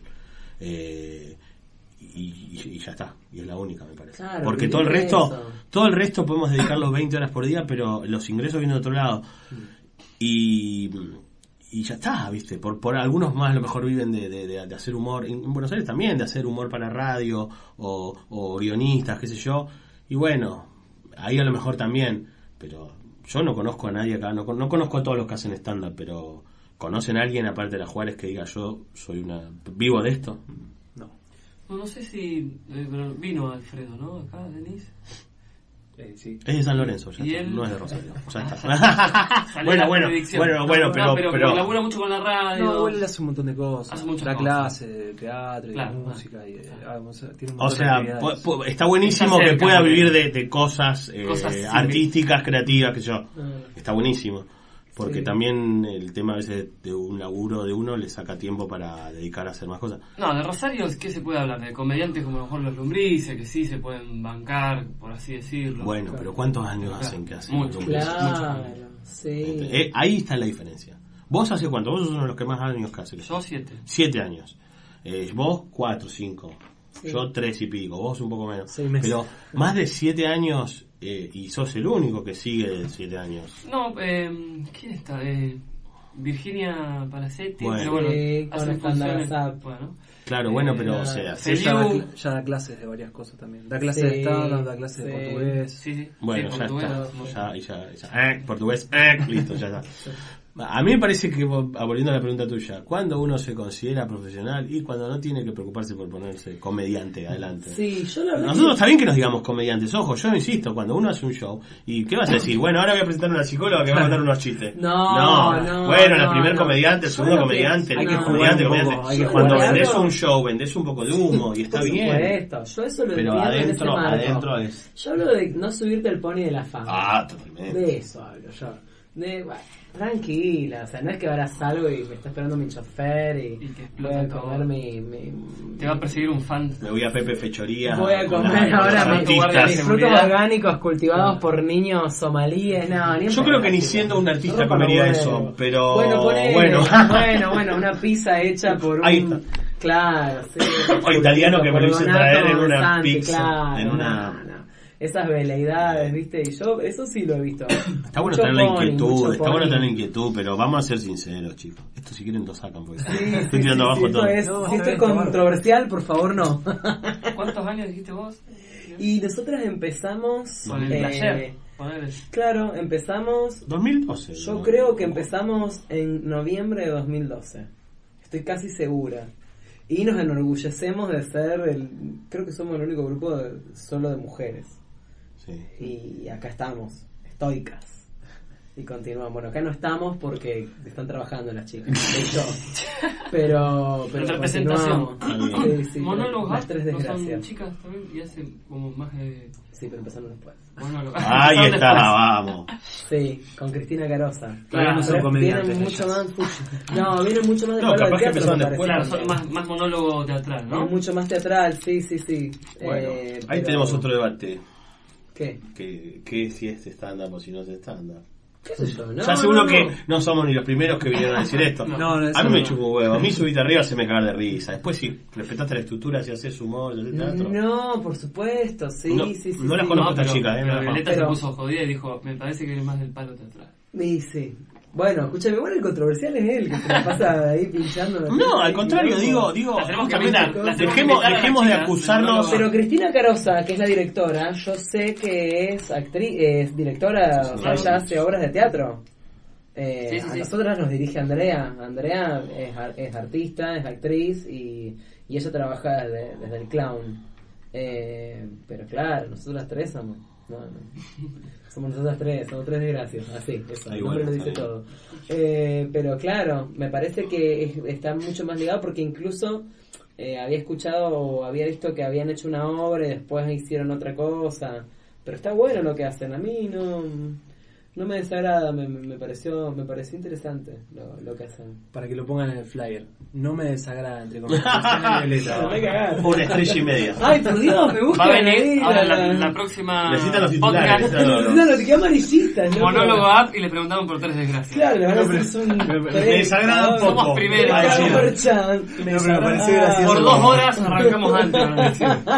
Y ya está, y es la única, me parece. Claro, porque vivir de eso. todo el resto podemos dedicarlos 20 horas por día, pero los ingresos vienen de otro lado. Y ya está, ¿viste? Por algunos más a lo mejor viven de hacer humor. En Buenos Aires también, de hacer humor para radio o guionistas, qué sé yo. Y bueno, ahí a lo mejor también. Pero yo no conozco a nadie acá, no conozco a todos los que hacen stand-up, pero ¿conocen a alguien aparte de la Juárez que diga yo soy vivo de esto? No sé si... pero vino Alfredo, ¿no? Acá, Denise. Sí. Es de San Lorenzo, ya ¿Y está, él? no es de Rosario. Ya está. Sale bueno, la predicción. pero labura mucho con la radio. No, él hace un montón de cosas. Hace muchas Da cosas. clases de teatro y Claro, de música. Y, tiene un O montón de sea, actividades. está buenísimo Está que cerca, pueda porque- vivir de cosas, Cosas artísticas, creativas, que yo. Mm. Está buenísimo. Porque Sí. también el tema a veces de un laburo de uno le saca tiempo para dedicar a hacer más cosas. No, de Rosario, ¿qué se puede hablar? De comediantes como a lo mejor los Lombrices, que sí se pueden bancar, por así decirlo. Bueno, pero ¿cuántos años hacen que hacen? Mucho. Lombrices? Claro. Sí. Ahí está la diferencia. ¿Vos hace cuánto? Vos sos uno de los que más años que hace. Yo 7. 7 años. Vos 4, 5. Sí. Yo 3 y pico. Vos un poco menos. 6 meses. Pero más de 7 años y sos el único que sigue 7 años. No, ¿quién está? Virginia Palacetti. Bueno. Pero bueno, Sí, con hacen Stand funciones. Up. Bueno. Claro, bueno, pero o sea... Feliu. Ya da clases de varias cosas también. Da clases de stand-up, da clases de portugués. Sí. Bueno, Sí, ya portugués. está. Ya. Portugués, listo, ya está. A mí me parece que, volviendo a la pregunta tuya, cuando uno se considera profesional y cuando no tiene que preocuparse por ponerse comediante adelante. Sí, yo la verdad. Nosotros está bien que nos digamos comediantes, ojo, yo insisto, cuando uno hace un show, ¿y qué vas a decir? Bueno, ahora voy a presentar a una psicóloga que va a contar unos chistes. No, bueno, la no, primer no. comediante, el segundo Yo creo que comediante, hay el que comediante, jugar un comediante. poco, hay que Cuando jugar vendés algo. un show, vendés un poco de humo y está Por bien. supuesto, yo eso lo Pero entiendo en ese marco. adentro es... Yo hablo de no subirte el pony de la fama. Ah, totalmente. De eso hablo yo. Bueno, tranquila, o sea, no es que ahora salgo y me está esperando mi chofer y que voy explota a todo. comer mi Te va a perseguir un fan. Me voy a Pepe Fechoría. voy a con comer los ahora mis artistas. frutos seguridad. orgánicos cultivados por niños somalíes. No, ni en Yo creo que ni pedo. siendo un artista Ropa no comería huevo. eso, pero Bueno, bueno, una pizza hecha por Ahí un... está. Claro, sí. O italiano que me lo hice Por traer en Donato una Monsanti, pizza, claro, en una- no. Esas veleidades, ¿viste? Y yo, eso sí lo he visto. Está bueno Mucho tener la pony, inquietud, mucho está bueno pony. tener la inquietud, pero vamos a ser sinceros, chicos. Esto si quieren lo sacan, porque Sí, estoy tirando abajo esto todo. es, No, si esto es está bueno. controversial, por favor, no. ¿Cuántos años dijiste vos? Y nosotras empezamos... Con el placer. Ponele. Claro, empezamos... 2012. Yo ¿no? creo que empezamos en noviembre de 2012. Estoy casi segura. Y nos enorgullecemos de ser creo que somos el único grupo solo de mujeres. Sí. Y acá estamos, estoicas. Y continuamos. Bueno, acá no estamos porque están trabajando las chicas. De yo. Pero Representación. continuamos. Sí, Monólogos las tres no son desgracias. chicas también y hacen como más Sí, pero empezamos después. monólogos. Ahí Son está, después. vamos. Sí, con Cristina Carosa. Claro, no son Pero comediantes vienen ellas. mucho más. No, vienen mucho más de No, palo capaz del que teatro, empezaron me después. parece. Claro, son más monólogo teatral, ¿no? Es mucho más teatral, sí. Bueno, ahí Pero- tenemos otro debate. ¿Qué? Que si es stand-up o si no es stand-up. ¿Qué sé yo? No, Ya seguro no. que no somos ni los primeros que vinieron a decir esto. No, eso a mí me no. chupa un huevo. A mí subirte arriba se me cagar de risa. Después si respetaste la estructura, si haces humor, si haces teatro. No, por supuesto, sí. No No las conozco. No, esta chica, pero no. Violeta Pero- se puso jodida y dijo, me parece que eres más del palo teatral. Y sí. Bueno, escúchame, bueno, el controversial es él, que se la pasa ahí pinchando. No, al contrario, digo, Las tenemos que justamente, invitar, las tenemos que invitar a las dejemos de chicas, acusarnos. Pero Cristina Carosa, que es la directora, yo sé que es actriz, es directora, o sea, ella hace obras de teatro. Sí, A nosotras nos dirige Andrea. Andrea es artista, es actriz y ella trabaja desde el clown. Pero claro, nosotras tres somos. No. Somos nosotras tres, somos tres desgracias. Así, eso, Ahí el nombre bueno, lo dice está todo. Pero claro, me parece que está mucho más ligado porque incluso había escuchado o había visto que habían hecho una obra y después hicieron otra cosa. Pero está bueno lo que hacen. A mí no me desagrada, me pareció interesante lo que hacen. Para que lo pongan en el flyer. No me desagrada, entre comillas. Violeta. Me cagás. Una estrella y media. Ay, por Dios, me gusta. Va a venir ahora la próxima Necesitan los titulares, podcast, necesitan No, que amarillista, ¿no? monólogo app y le preguntamos por tres desgracias. Claro, le van a hacer un... Me desagrada un poco. Somos primeros. Ay, sí. No, pero me pareció gracioso. Por 2 horas arrancamos antes.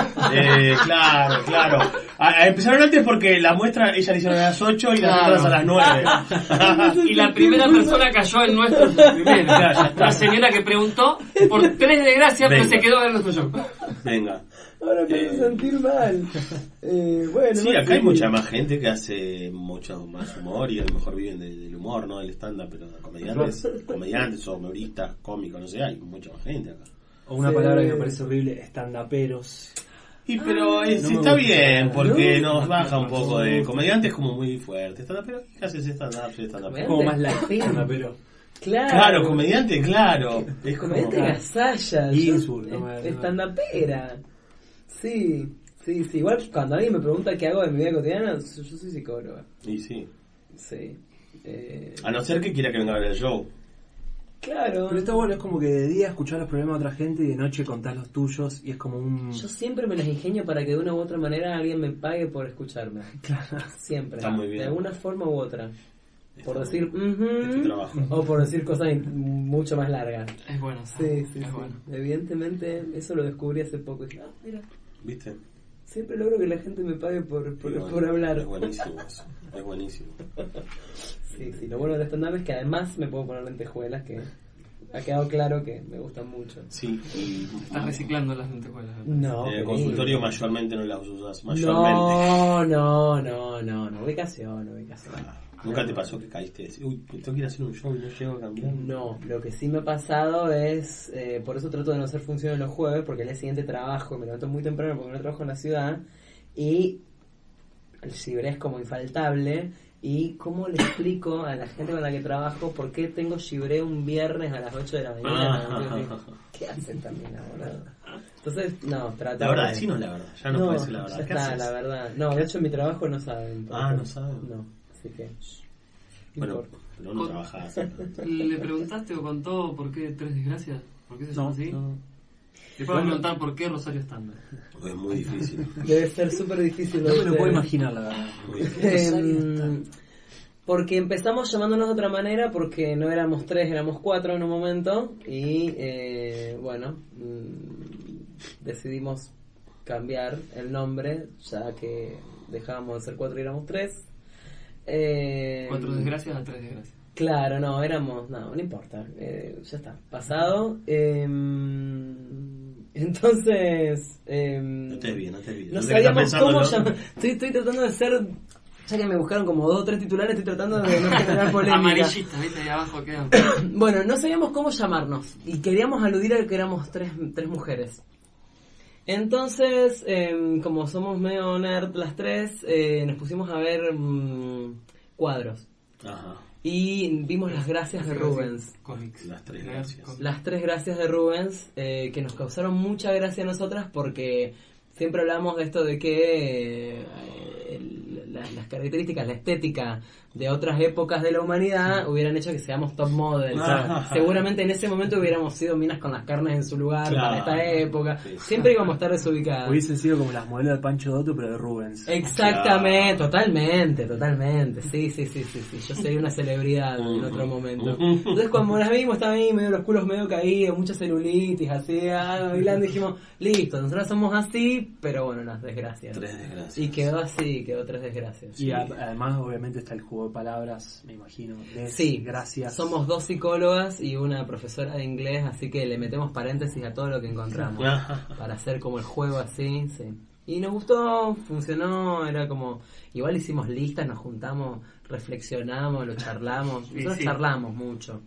Claro. Empezaron antes porque la muestra ella la hicieron a las 8 y las Claro. otras a las 9. Y la primera persona cayó en nuestro primero. Ya está. La señora que preguntó por tres desgracias, pero Venga. se quedó en nuestro show. Venga. Ahora me hace sentir mal. Bueno, Sí, no acá sé. hay mucha más gente que hace mucho más humor y a lo mejor viven del humor, no del stand-up, pero comediantes o humoristas, cómicos, no sé, hay mucha más gente acá. O una Sí. palabra que me parece horrible, estandaperos. Y pero no me está gusta. bien, porque No, nos baja un poco de no. comediante, es como muy fuerte. Stand-up, pero ¿qué haces stand-up? Soy stand-up. Es como más light, pero Claro, comediante, claro. Es como... comediante gasalla. Ginsburg, no me- Estandapera. Sí. Igual cuando alguien me pregunta qué hago de mi vida cotidiana, yo soy psicóloga. Y sí. Sí. A no ser que quiera que venga a ver el show. Claro. Pero está bueno, es como que de día escuchar los problemas de otra gente y de noche contar los tuyos y es como un... Yo siempre me las ingenio para que de una u otra manera alguien me pague por escucharme. Claro. Siempre. Está muy bien. De alguna forma u otra. por decir trabajo. o por decir cosas mucho más largas. Es bueno. Sí. Es bueno. Evidentemente, eso lo descubrí hace poco. Y dije, mira, ¿Viste? siempre logro que la gente me pague por hablar. Es buenísimo eso. Es buenísimo. Sí, lo bueno del stand-up es que además me puedo poner lentejuelas, que ha quedado claro que me gustan mucho. Sí, y Estás reciclando las lentejuelas. No, en el consultorio mayormente no las usas. Mayormente. No, ubicación. ¿Nunca te pasó que caíste y decís, uy, tengo que ir a hacer un show y no llego a cambiar? No, lo que sí me ha pasado es, por eso trato de no hacer funciones los jueves, porque al día siguiente trabajo, me levanto muy temprano porque no trabajo en la ciudad, y el gibré es como infaltable. ¿Y cómo le explico a la gente con la que trabajo por qué tengo gibré un viernes a las 8 de la mañana? ¿Qué hacen también ahora? Entonces, no, trato La verdad, de... decinos la verdad, ya no puede ser la verdad. Ya ¿Qué está, haces? la verdad. No, de hecho en mi trabajo no saben. ¿No saben? No, así que... Bueno, pero no trabajás. ¿Le preguntaste o contó por qué Tres Desgracias? ¿Por qué se llama así? No. Le puedo preguntar por qué Rosario Estándar. Porque es muy difícil. Debe ser súper difícil. No me lo puedo imaginar, la verdad. Muy difícil. Porque empezamos llamándonos de otra manera, porque no éramos 3, éramos 4 en un momento, y decidimos cambiar el nombre, ya que dejábamos de ser 4 y éramos 3. 4 desgracias a 3 desgracias. Claro, no importa, ya está, pasado. Entonces, No te vi. no sabíamos cómo llamar. Estoy tratando de ser, ya que me buscaron como 2 o 3 titulares, estoy tratando de no generar polémica. Amarillista, ¿viste? Ahí abajo quedan. Bueno, no sabíamos cómo llamarnos y queríamos aludir a que éramos tres mujeres. Entonces, como somos medio nerd las tres, nos pusimos a ver cuadros. Ajá. Y vimos las gracias de Rubens. Cómics. Las 3 gracias. Las 3 gracias de Rubens, que nos causaron mucha gracia a nosotras porque siempre hablamos de esto de que las características, la estética de otras épocas de la humanidad hubieran hecho que seamos top models. Seguramente en ese momento hubiéramos sido minas con las carnes en su lugar para esta época. Siempre íbamos a estar desubicadas. Hubiesen sido como las modelos de Pancho Dotto, pero de Rubens. Exactamente, totalmente. Sí. Yo sería una celebridad en otro momento. Entonces cuando las vimos, estaban ahí medio los culos medio caídos, mucha celulitis, así, bailando, dijimos, listo, nosotros somos así, pero bueno, las desgracias. 3 desgracias. Y quedó así, quedó 3 desgracias. Y además, obviamente, está el juego de palabras, me imagino. Sí, gracias. Somos 2 psicólogas y una profesora de inglés, así que le metemos paréntesis a todo lo que encontramos para hacer como el juego así, sí. Y nos gustó, funcionó, era como... Igual hicimos listas, nos juntamos, reflexionamos, lo charlamos. Nosotros charlamos mucho.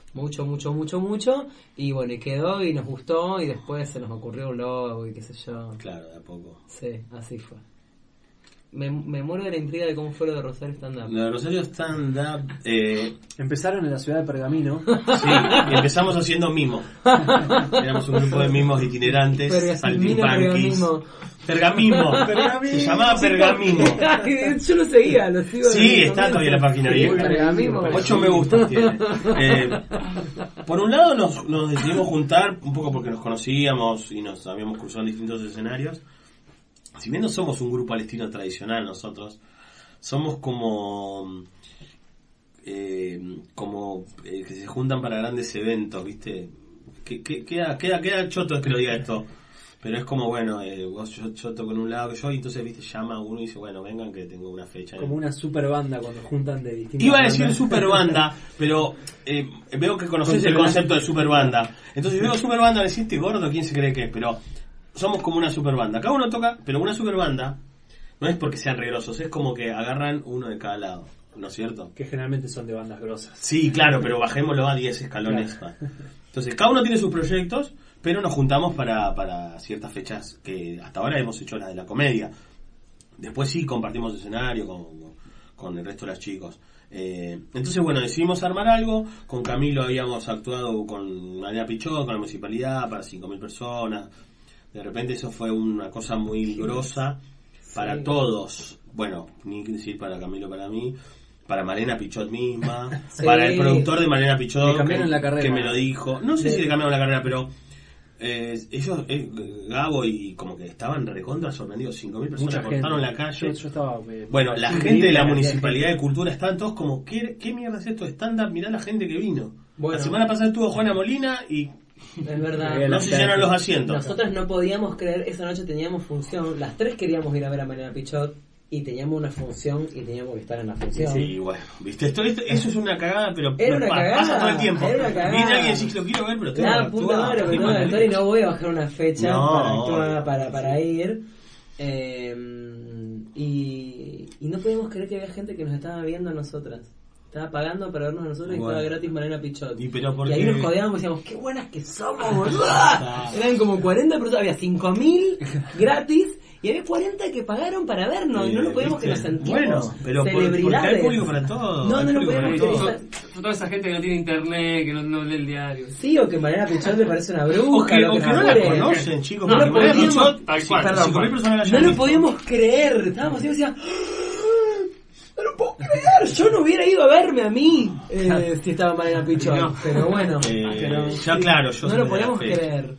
Y bueno, y quedó y nos gustó y después se nos ocurrió un logo y qué sé yo. Claro, de a poco. Sí, así fue. Me muero de la intriga de cómo fue lo de Rosario Stand-Up. Lo de Rosario Stand-Up... Empezaron en la ciudad de Pergamino. Sí, y empezamos haciendo mimo. Éramos un grupo de mimos itinerantes, saltimbanquis. Pergamino. Se llamaba Pergamino. Yo lo seguía, lo sigo. Sí, está todavía la página bien. Pergamino. 8 me gusta tiene. Por un lado nos decidimos juntar, un poco porque nos conocíamos y nos habíamos cruzado en distintos escenarios. Si bien no somos un grupo al estilo tradicional nosotros, somos como que se juntan para grandes eventos, ¿viste? Queda choto que lo diga esto, pero es como, bueno, yo toco en un lado que yo, y entonces, ¿viste? Llama a uno y dice, bueno, vengan que tengo una fecha. Como una super banda cuando juntan de distintas Iba a decir super banda, pero veo que conoces el concepto de super banda. Entonces veo super banda, decís, este gordo, ¿quién se cree que es? Pero somos como una super banda. Cada uno toca, pero una super banda no es porque sean regrosos, es como que agarran uno de cada lado, ¿no es cierto? Que generalmente son de bandas grosas. Sí, claro, pero bajémoslo a 10 escalones. Claro. Entonces, cada uno tiene sus proyectos, pero nos juntamos para ciertas fechas que hasta ahora hemos hecho las de la comedia. Después sí compartimos escenario con el resto de los chicos. Entonces, bueno, decidimos armar algo. Con Camilo habíamos actuado con Malena Pichot, con la municipalidad, para 5.000 personas. De repente eso fue una cosa muy grosa para todos. Bueno, ni decir para Camilo, para mí, para Malena Pichot misma, para el productor de Malena Pichot, le cambiaron la carrera. Que me lo dijo. No sé si le cambiaron la carrera, pero ellos, Gabo y como que estaban recontra sorprendidos, 5.000 personas cortaron la calle. Yo estaba, bueno, la gente de la Municipalidad de Cultura estaban todos como, ¿qué mierda es esto? Stand-up, mirá la gente que vino. Bueno. La semana pasada estuvo Juana Molina y Es verdad. no se llenaron los asientos. Nosotros no podíamos creer, esa noche teníamos función, las tres queríamos ir a ver a Malena Pichot y teníamos una función y teníamos que estar en la función. Sí, bueno, viste, esto eso es una cagada, pero Era una cagada, pasa todo el tiempo. era una cagada. Viene alguien y dice, lo quiero ver, pero tengo que La puta madre, actuar. pero no, Tori, no voy a bajar una fecha No, para actuar, obvio. para ir. Y no podíamos creer que había gente que nos estaba viendo a nosotras. Estaba pagando para vernos a nosotros y Bueno. estaba gratis Malena Pichot. Pero ¿por Y ahí qué? nos codeábamos y decíamos, qué buenas que somos, boluda. Eran como 40 personas, había 5.000 gratis y había 40 que pagaron para vernos. Y no nos podíamos que nos sentimos bueno, pero porque celebridades. hay público para todo. No, hay no lo público podíamos para creer. todo. Toda esa gente que no tiene internet, que no lee el diario. Sí, o que Malena Pichot le parece una bruja. O que lo no la fuere. conocen, chicos. No porque lo Mariana podíamos- Pichot, Tal sí, cual. perdón, 5.000 personas la hayan No lo visto. podíamos creer. Estábamos así y decía, no lo puedo creer. Yo no hubiera ido a verme a mí si estaba Malena Pichot. No. Pero bueno, pero, ya claro, yo no soy lo de la podíamos fe. creer.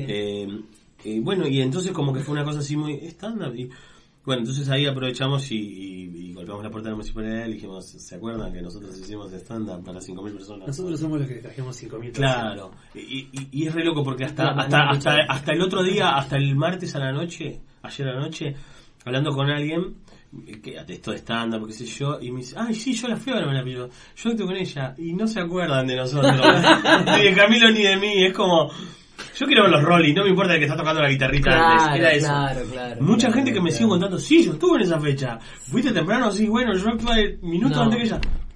Sí. Bueno, y entonces como que fue una cosa así muy estándar. Y bueno, entonces ahí aprovechamos y golpeamos la puerta de la municipalidad y le dijimos, ¿se acuerdan que nosotros hicimos estándar para 5.000 personas? Nosotros somos los que trajimos 5.000 personas. Claro, y es re loco porque hasta el otro día, hasta el martes a la noche, ayer a la noche, hablando con alguien que atestó de stand-up, qué sé yo, y me dice, ay, sí, yo la fui a ver, yo estoy con ella, y no se acuerdan de nosotros, ni de Camilo ni de mí, es como, yo quiero ver los Rolling, no me importa el que está tocando la guitarrita antes, era eso. Claro. Mucha gente que me sigue contando, sí, yo estuve en esa fecha, fuiste temprano, sí, bueno, yo actué minutos No. antes que ella.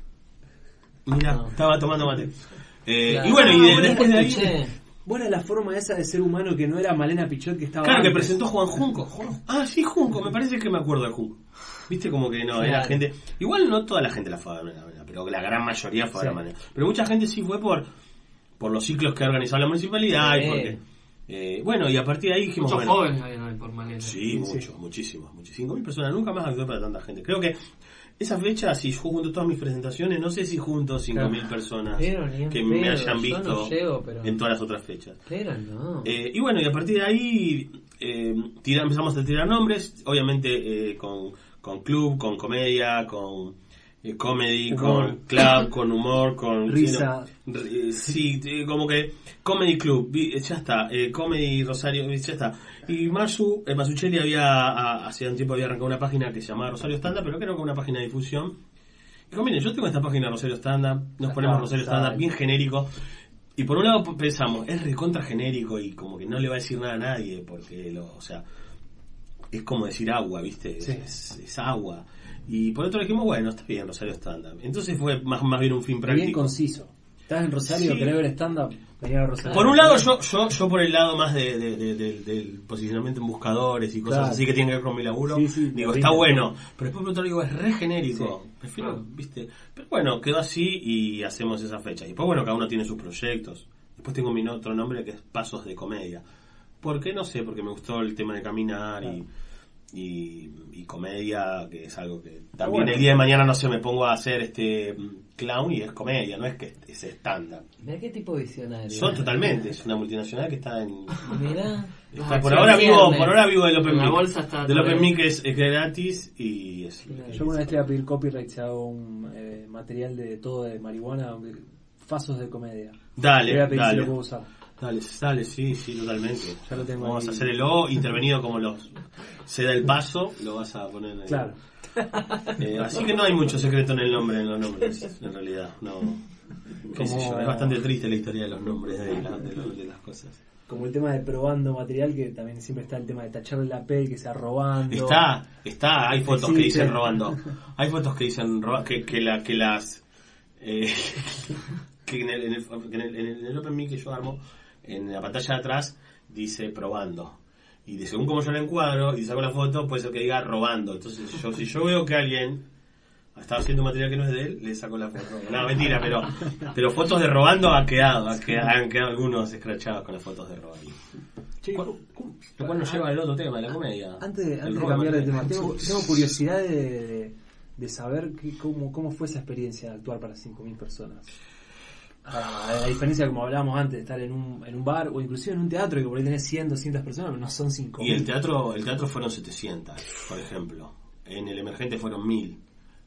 Mira, No. estaba tomando mate. Claro. Y bueno, después de ahí... Escuché. Buena la forma esa de ser humano que no era Malena Pichot que estaba Claro, que antes. presentó Juan Junco. Sí, Junco, me parece que me acuerdo de Junco. Viste como que no, era Claro. gente... Igual no toda la gente la fue a ver, pero la gran mayoría fue a ver Sí. Malena. Pero mucha gente sí fue por los ciclos que ha organizado la municipalidad y porque... bueno, y a partir de ahí dijimos... Muchos bueno, jóvenes habían ahí por Malena. sí, muchísimos. 5.000 personas, nunca más actué para tanta gente. Creo que esa fecha, si yo junto todas mis presentaciones, no sé si junto 5.000 personas Pero ni en que me pedo, hayan yo visto no llego, pero- en todas las otras fechas. Pero no. Y bueno, y a partir de ahí empezamos a tirar nombres, obviamente con club, con comedia, con comedy, Humor. con club, con humor, con Risa. sí, como que comedy club, ya está, comedy Rosario, ya está. Y Masuchelli hace un tiempo había arrancado una página que se llamaba Rosario Stand Up, pero creo que una página de difusión. Y como miren, yo tengo esta página Rosario Stand Up, nos ponemos Rosario Stand Up bien genérico. Y por un lado pensamos, es recontra genérico y como que no le va a decir nada a nadie, porque o sea, es como decir agua, ¿viste? Sí. Es agua. Y por otro dijimos, bueno, está bien, Rosario Stand-up. Entonces fue más bien un fin Bien práctico. conciso. Estás en Rosario, Sí. querés ver stand-up, venía a Rosario. Por un lado, yo por el lado más del posicionamiento en buscadores y cosas Claro. así que tienen que ver con mi laburo, Sí, digo, te está rinde. bueno. Pero después por otro lado digo, es re genérico. Sí. Prefiero, Claro. ¿viste? Pero bueno, quedó así y hacemos esa fecha. Y después, bueno, cada uno tiene sus proyectos. Después tengo mi otro nombre que es Pasos de Comedia. ¿Por qué? No sé, porque me gustó el tema de caminar y comedia, que es algo que también Bueno. el día de mañana, no sé, me pongo a hacer clown y es comedia, no es que es estándar. Mirá qué tipo visionario. Son totalmente, es una multinacional que está en... Mirá. por sí, ahora viernes. vivo del Open La Mic. bolsa está Del Open todo Mic es gratis y es... Yo alguna vez te voy a pedir copyright si hago un material de todo de marihuana, fasos de comedia. Dale, Te voy a pedir si dale. lo puedo usar. Dale, sí, totalmente. Ya lo tengo Vamos ahí. a hacer el logo intervenido como los... Se da el paso, lo vas a poner en el... Claro. Así que no hay mucho secreto en los nombres, en realidad, no. Qué sé yo, es bastante triste la historia de los nombres de las cosas. Como el tema de probando material, que también siempre está el tema de tacharle la P, que sea robando. Está, hay fotos que Existe. dicen robando. Hay fotos que dicen que las... que en el Open Mic que yo armo, en la pantalla de atrás, dice probando. Y de según como yo la encuadro y saco la foto, puede ser que diga robando. Entonces si yo veo que alguien está haciendo un material que no es de él, le saco la foto. No, mentira, pero fotos de robando han quedado algunos escrachados con las fotos de robando. Lo cual nos lleva al otro tema, de la comedia. Antes de El robo cambiar de material. tema, tengo curiosidad de saber cómo fue esa experiencia de actuar para 5.000 personas. A diferencia, como hablábamos antes, de estar en un bar o inclusive en un teatro que por ahí tenés 100, 200 personas, pero no son 5.000. Y el teatro fueron 700, por ejemplo. En el Emergente fueron 1000.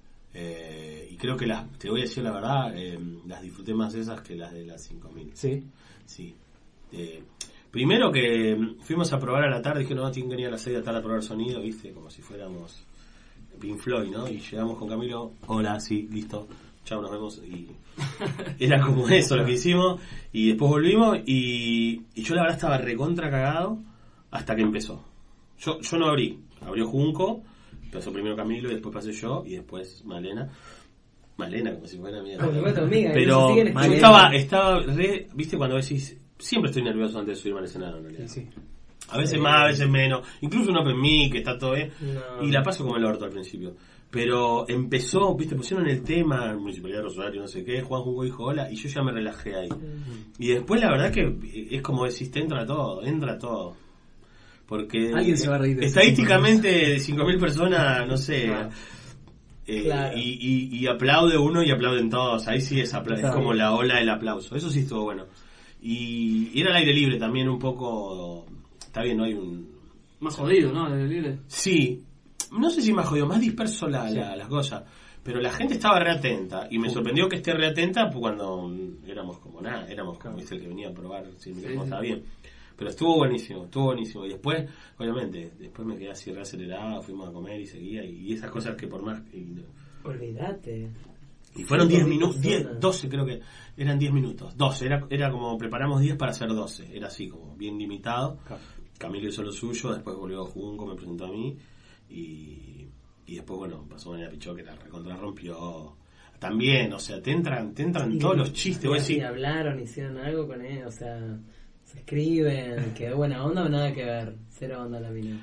Y creo que te voy a decir la verdad, las disfruté más esas que las de las 5000. Sí. Sí. Primero que fuimos a probar a la tarde, dije, no, tienen que venir a las 6 de la tarde a probar sonido, viste, como si fuéramos Pink Floyd, ¿no? Y llegamos con Camilo, hola, sí, listo, chao, nos vemos. Y era como eso lo que hicimos. Y después volvimos y yo la verdad estaba recontra cagado hasta que empezó. Yo no abrió Junco, empezó primero Camilo y después pasé yo y después Malena, como si fuera mía. Pero yo estaba re, viste, cuando decís, siempre estoy nervioso antes de subirme al escenario, en realidad. Sí. A veces más, a veces menos. Incluso un open mic, que está todo bien. No. Y la paso como el orto al principio. Pero empezó, viste, pusieron el tema, Municipalidad de Rosario, no sé qué, Juan Junco dijo hola, y yo ya me relajé ahí. Y después la verdad que es como decís, te entra todo. Porque alguien se va a reír de estadísticamente de 5.000 personas, no sé... Claro. Y aplaude uno y aplauden todos. Ahí sí es como la ola del aplauso. Eso sí estuvo bueno. Y era al aire libre también un poco... Está bien, no hay un... Más jodido, ¿no? Al aire libre. Sí. No sé si más jodido, más disperso las cosas. Pero la gente estaba reatenta. Y me sorprendió que esté reatenta cuando éramos como nada. Éramos como el que venía a probar si el micrófono estaba bien. Pero estuvo buenísimo. Y después, obviamente, me quedé así reacelerado, fuimos a comer y seguía. Y esas cosas que por más... Olvídate. Y fueron 10 minutos, 12 creo que, eran 10 minutos. 12, era como preparamos 10 para hacer 12. Era así, como bien limitado. Claro. Camilo hizo lo suyo, después volvió Junco, me presentó a mí. Y después, bueno, pasó Manera Pichó que la recontra rompió. También, o sea, te entran todos los chistes. Y hablaron, hicieron algo con él, o sea... Se escriben, quedó buena onda o nada que ver, cero onda la mina.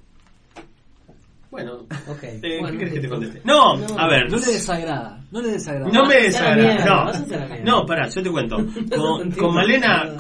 Bueno, okay. ¿Qué querés que te conteste? No, a ver. No le desagrada. No me desagrada. No, pará, yo te cuento. Con Malena.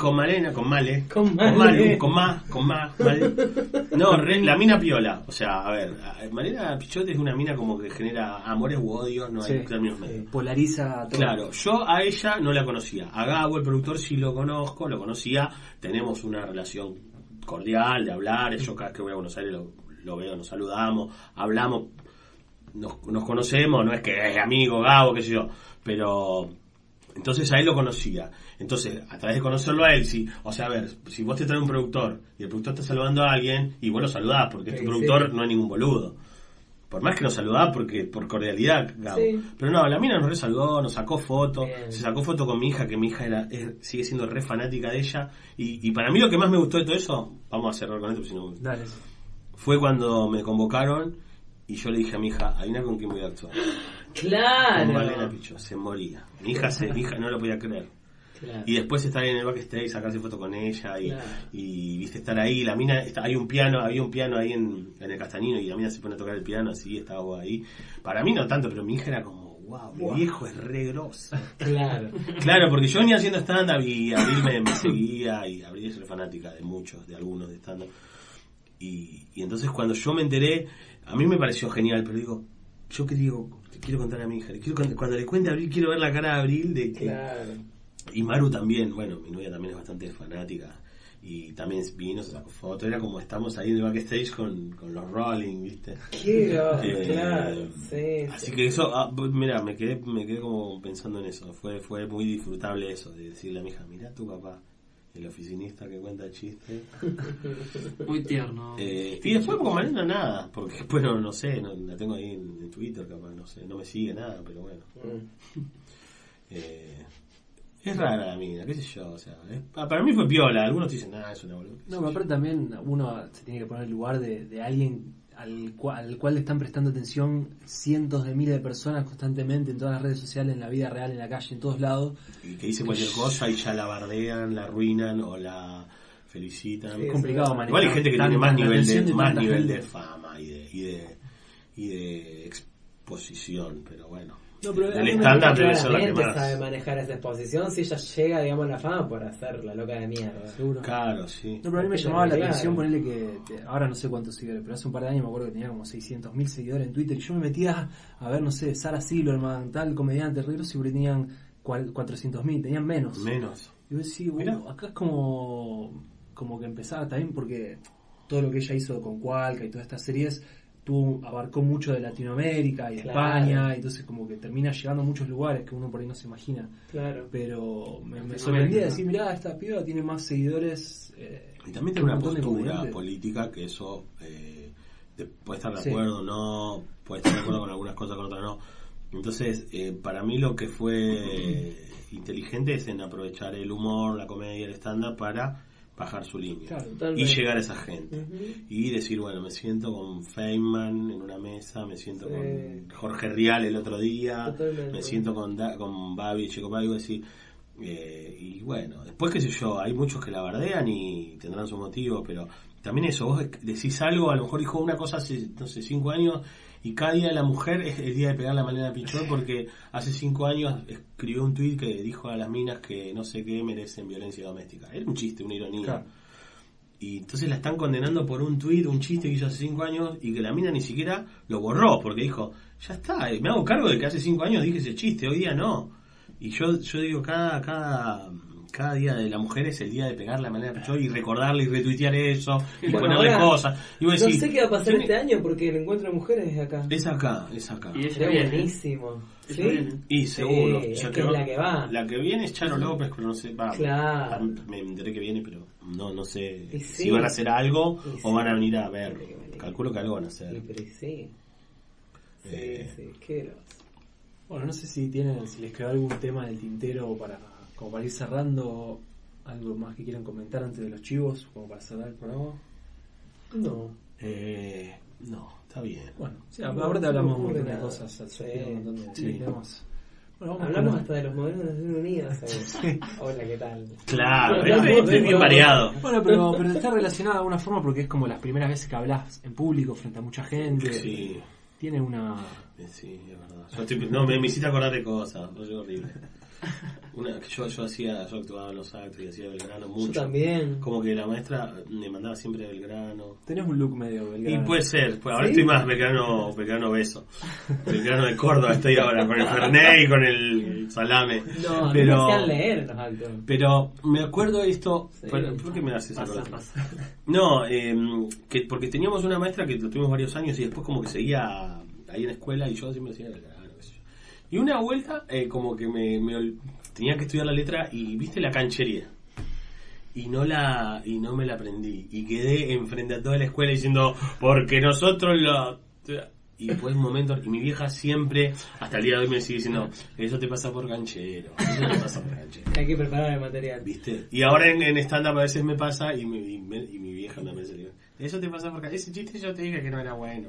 No, la mina piola. O sea, a ver, Malena Pichote es una mina como que genera amores u odios, no hay términos medios. Polariza todo. Claro, yo a ella no la conocía. A Gabo, el productor, sí lo conocía. Tenemos una relación cordial de hablar. Yo cada vez que voy a Buenos Aires lo veo, nos saludamos, hablamos, nos conocemos, no es que es amigo, Gabo, qué sé yo, pero entonces a él lo conocía. Entonces, a través de conocerlo a él, sí, o sea, a ver, si vos te traes un productor y el productor está saludando a alguien y vos lo saludás, porque este productor no es ningún boludo. Por más que nos saludaba por cordialidad, Gabo. Sí. Pero no, la mina nos resaludó, nos sacó foto, se sacó foto con mi hija, que mi hija sigue siendo re fanática de ella. Y para mí lo que más me gustó de todo eso, vamos a cerrar con esto, si no... Dale. Fue cuando me convocaron y yo le dije a mi hija, adivina con quién voy a actuar. Claro. Con Malena Pichó, se moría. Mi hija no lo podía creer. Claro. Y después estar en el backstage, sacarse foto con ella y viste estar ahí, la mina, había un piano ahí en el Castanino y la mina se pone a tocar el piano así, estaba ahí. Para mí no tanto, pero mi hija era como, wow, mi viejo es re grosso. Claro, porque yo venía haciendo stand-up y Abril me seguía y Abril es re fanática de algunos de stand-up. Y entonces cuando yo me enteré, a mí me pareció genial, pero digo, yo que digo, quiero contar a mi hija, cuando le cuente a Abril, quiero ver la cara de Abril de que... Claro. Y Maru también, bueno, mi novia también es bastante fanática y también vino, se sacó foto, era como estamos ahí en el backstage con los Rolling, ¿viste? Claro, sí. Así que eso, mira, me quedé como pensando en eso, fue muy disfrutable eso, de decirle a mi hija, mirá tu papá, el oficinista que cuenta chistes. Muy tierno. Y después con Malena nada, porque después no sé, la tengo ahí en Twitter, capaz, no sé, no me sigue nada, pero bueno. Es rara la mina, qué sé yo, o sea, para mí fue piola, algunos dicen, es una boluda. No, pero aparte también uno se tiene que poner en el lugar de alguien al cual le están prestando atención cientos de miles de personas constantemente en todas las redes sociales, en la vida real, en la calle, en todos lados. Y que dice cualquier cosa y ya la bardean, la arruinan o la felicitan. Es complicado manejar. Igual hay gente que tiene más nivel de fama y de exposición, pero bueno. No, pero el estándar debe ser la que más sabe manejar esa exposición si ella llega, digamos, a la fama por hacer la loca de mierda. Seguro. Claro, sí. No, pero a mí me llamaba la atención ponerle que ahora no sé cuántos seguidores, pero hace un par de años me acuerdo que tenía como 600.000 seguidores en Twitter y yo me metía a ver, no sé, Sarah Silverman, tal comediante, re grosso, y tenían 400.000, tenían menos. Y vos decís, acá es como que empezaba también porque todo lo que ella hizo con Cualca y todas estas series abarcó mucho de Latinoamérica y España, entonces como que termina llegando a muchos lugares que uno por ahí no se imagina. Claro. Pero me sorprendía decir, mirá, esta piba tiene más seguidores. Y también tiene una postura política que eso puede estar de acuerdo, no, puede estar de acuerdo con algunas cosas, con otras no. Entonces, para mí lo que fue inteligente es en aprovechar el humor, la comedia, el stand-up para bajar su línea y llegar a esa gente y decir, bueno, me siento con Feynman en una mesa, me siento con Jorge Rial el otro día, me siento con Babi Checopayo, decir, y bueno, después qué sé yo, hay muchos que la bardean y tendrán sus motivos, pero también eso, vos decís algo, a lo mejor dijo una cosa hace, no sé, 5 años y cada día de la mujer es el día de pegar la manera de pichón porque hace 5 años escribió un tuit que dijo a las minas que no sé qué merecen violencia doméstica. Era un chiste, una ironía. Claro. Y entonces la están condenando por un tuit, un chiste que hizo hace 5 años y que la mina ni siquiera lo borró porque dijo, ya está, me hago cargo de que hace 5 años dije ese chiste, hoy día no. Y yo digo, cada día de la mujer es el día de pegar la manera de pichón y recordarle y retuitear eso y ponerle cosas. Y vos decís, no sé qué va a pasar este año porque el encuentro de mujeres es acá. Es acá. Y ella viene. Buenísimo. ¿Sí? Y seguro. Sí, es la que va. La que viene es Charo López, pero no sé. Claro. Me enteré que viene, pero no sé si van a hacer algo o van a venir a ver. Calculo que algo van a hacer. Sí, qué groso. Bueno, no sé si les quedó algún tema del tintero como para ir cerrando, algo más que quieran comentar antes de los chivos, como para cerrar el programa. No, está bien. Bueno, sí, ahorita hablamos un montón de cosas, un montón de temas. Bueno, hablamos hasta de los modelos de Naciones Unidas. Hola, ¿qué tal? Claro, es bien variado. Bueno, pero está relacionado de alguna forma porque es como las primeras veces que hablas en público frente a mucha gente. Sí. Tiene una... Sí, es verdad. Me hiciste acordar de cosas, no es horrible. Yo actuaba en los actos y hacía Belgrano mucho. Yo también. Como que la maestra me mandaba siempre a Belgrano. Tenés un look medio Belgrano. Y puede ser, pues ahora estoy más Belgrano beso. Belgrano de Córdoba estoy ahora, con el Fernet y con el salame. No, pero me hacían leer los actos. Pero me acuerdo de esto. Sí. ¿Por qué me haces eso? Pasa. No, porque teníamos una maestra que lo tuvimos varios años y después como que seguía ahí en la escuela y yo siempre decía Belgrano, qué sé yo. Y una vuelta como que me tenía que estudiar la letra y viste la canchería y no me la aprendí y quedé enfrente a toda la escuela diciendo porque nosotros y después un momento y mi vieja siempre hasta el día de hoy me sigue diciendo eso te pasa por canchero, hay que preparar el material, viste, y ahora en stand-up a veces me pasa y mi vieja una vez dice eso te pasa por canchero, ese chiste yo te dije que no era bueno.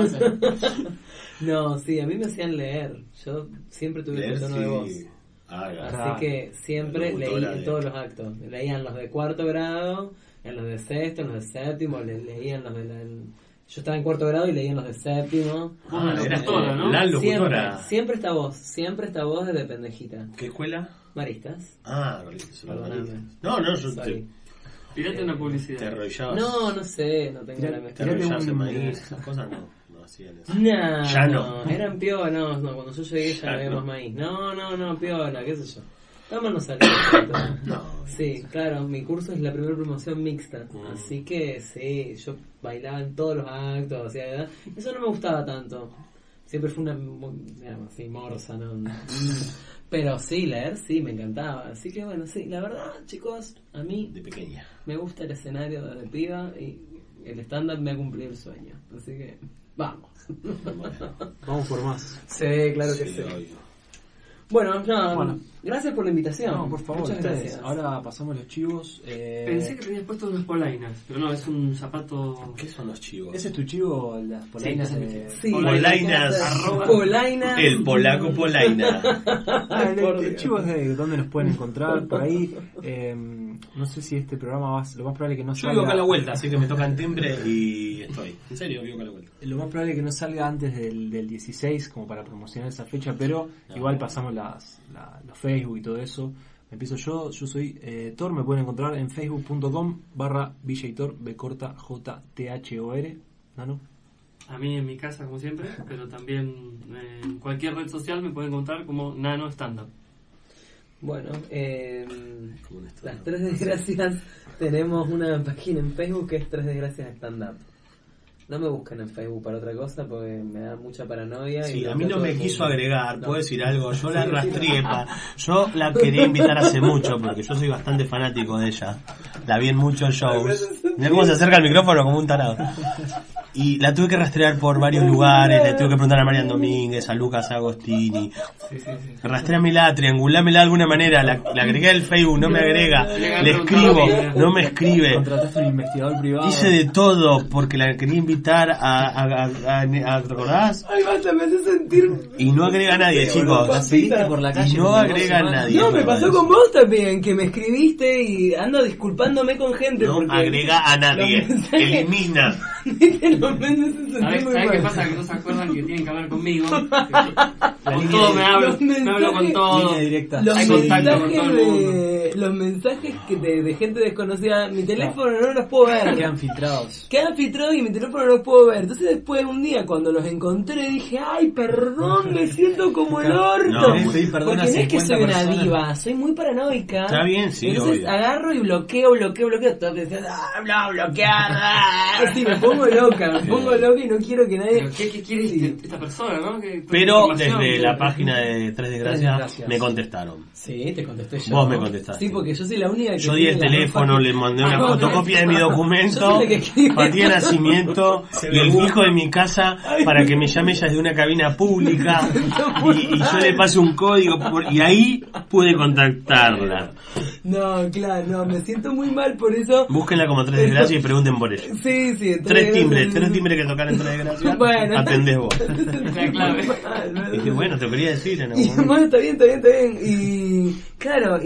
No, sí, a mí me hacían leer, yo siempre tuve el tono de voz. Así que siempre leí en todos los actos. Leían los de 4º grado, en los de 6º, en los de 7º, leían los de yo estaba en 4º grado y leían los de 7º. Eras toda, ¿no? La locutora. Siempre esta voz desde pendejita. ¿Qué escuela? Maristas. Perdóname. No, yo Tirate una publicidad. Te arrollabas. No sé, no tengo la mezcla. Te arrollabas en maíz, esas cosas no hacían eso. No, ya no. Eran piola, no, cuando yo llegué ya no había más maíz. No, piola, qué sé yo. Estamos no saliendo. No. Sí, claro, mi curso es la primera promoción mixta, así que sí, yo bailaba en todos los actos, ¿verdad? Eso no me gustaba tanto. Siempre fue una, digamos, así, morsa, ¿no? Pero sí, leer sí, me encantaba. Así que bueno, sí, la verdad, chicos, a mí de pequeña me gusta el escenario desde piba y el stand-up me ha cumplido el sueño. Así que vamos. Vamos por más. Sí, claro que sí. Obvio. Bueno, gracias por la invitación. No, por favor, muchas ustedes. gracias. Ahora pasamos los chivos. Pensé que tenías puesto unas polainas, pero no, es un zapato. ¿Qué son los chivos? ¿Ese es tu chivo, las polainas? Sí, polainas. Polainas. El polaco polaina. El chivo es de donde nos pueden encontrar por ahí. No sé si este programa lo más probable que no Yo salga. vivo acá a la vuelta, así que me tocan timbre y estoy. En serio, vivo acá a la vuelta. Lo más probable es que no salga antes del 16, como para promocionar esa fecha, pero igual pasamos los Facebook y todo eso. Empiezo yo soy Thor, me pueden encontrar en facebook.com/VJThor, BJTHOR. ¿Nano? A mí en mi casa, como siempre, pero también en cualquier red social me pueden encontrar como Nano Stand Up. Bueno, las Tres Desgracias tenemos una página en Facebook que es Tres Desgracias Stand Up. No me busquen en Facebook para otra cosa porque me da mucha paranoia. Sí, y a mí no me quiso agregar, No. puedo decir algo, yo la rastreé, yo la quería invitar hace mucho porque yo soy bastante fanático de ella, la vi en muchos shows, mirá cómo se acerca el micrófono como un tarado, y la tuve que rastrear por varios lugares, le tuve que preguntar a Marian Domínguez, a Lucas Agostini, rastreamela, triangulámela de alguna manera, la agregué al Facebook, no me agrega, le escribo, no me escribe, Contrataste un investigador privado. hice de todo porque la quería invitar a ¿te acordás? Ay, basta, me hace sentir... Y no agrega a nadie, chicos. La seguiste por la calle. Y no como agrega a 2 semanas. nadie. No, me pasó con vos también, que me escribiste y ando disculpándome con gente. No porque agrega a nadie. los mensajes- Elimina. ¿Viste? Los mensajes se ¿Sabes muy qué mal. pasa? Que no se acuerdan que tienen que hablar conmigo. Con línea todo de- me hablo los con mensajes- todo. Línea directa. Los Hay contacto con mensajes todo el mundo. los mensajes que de gente desconocida, mi teléfono no los puedo ver. Quedan filtrados. Quedan filtrados y mi teléfono no los puedo ver. Entonces después un día cuando los encontré dije, ay, perdón, me siento como el orto. No, Querés pedir perdón Porque a no es que 50 soy una personas. diva, soy muy paranoica. Está bien, sí, Entonces obvio. agarro y bloqueo. Todos decían, no, bloquear. Sí, me pongo loca y no quiero que nadie... Pero ¿qué quiere esta persona, no? Pero Información, desde que- la página de Tres Desgracias Desgracias. me contestaron. Sí, te contesté yo. Vos me contestaste. Sí, porque yo soy la única que... Yo di el tiene la teléfono, ropa le mandé una no, fotocopia de mi Yo documento, soy la que escribe partida de todo. nacimiento y el hijo de mi casa para que me llame ella desde una cabina pública y yo le pase un código y ahí pude contactarla. No, claro, no, me siento muy mal por eso. Búsquenla como Tres Desgracias y pregunten por ella. Sí, sí. Tres timbres que tocar en Tres Desgracias. Bueno. Atendés vos. La clave. Y dije, bueno, te quería decir en algún Y, momento. bueno, está bien. Y claro,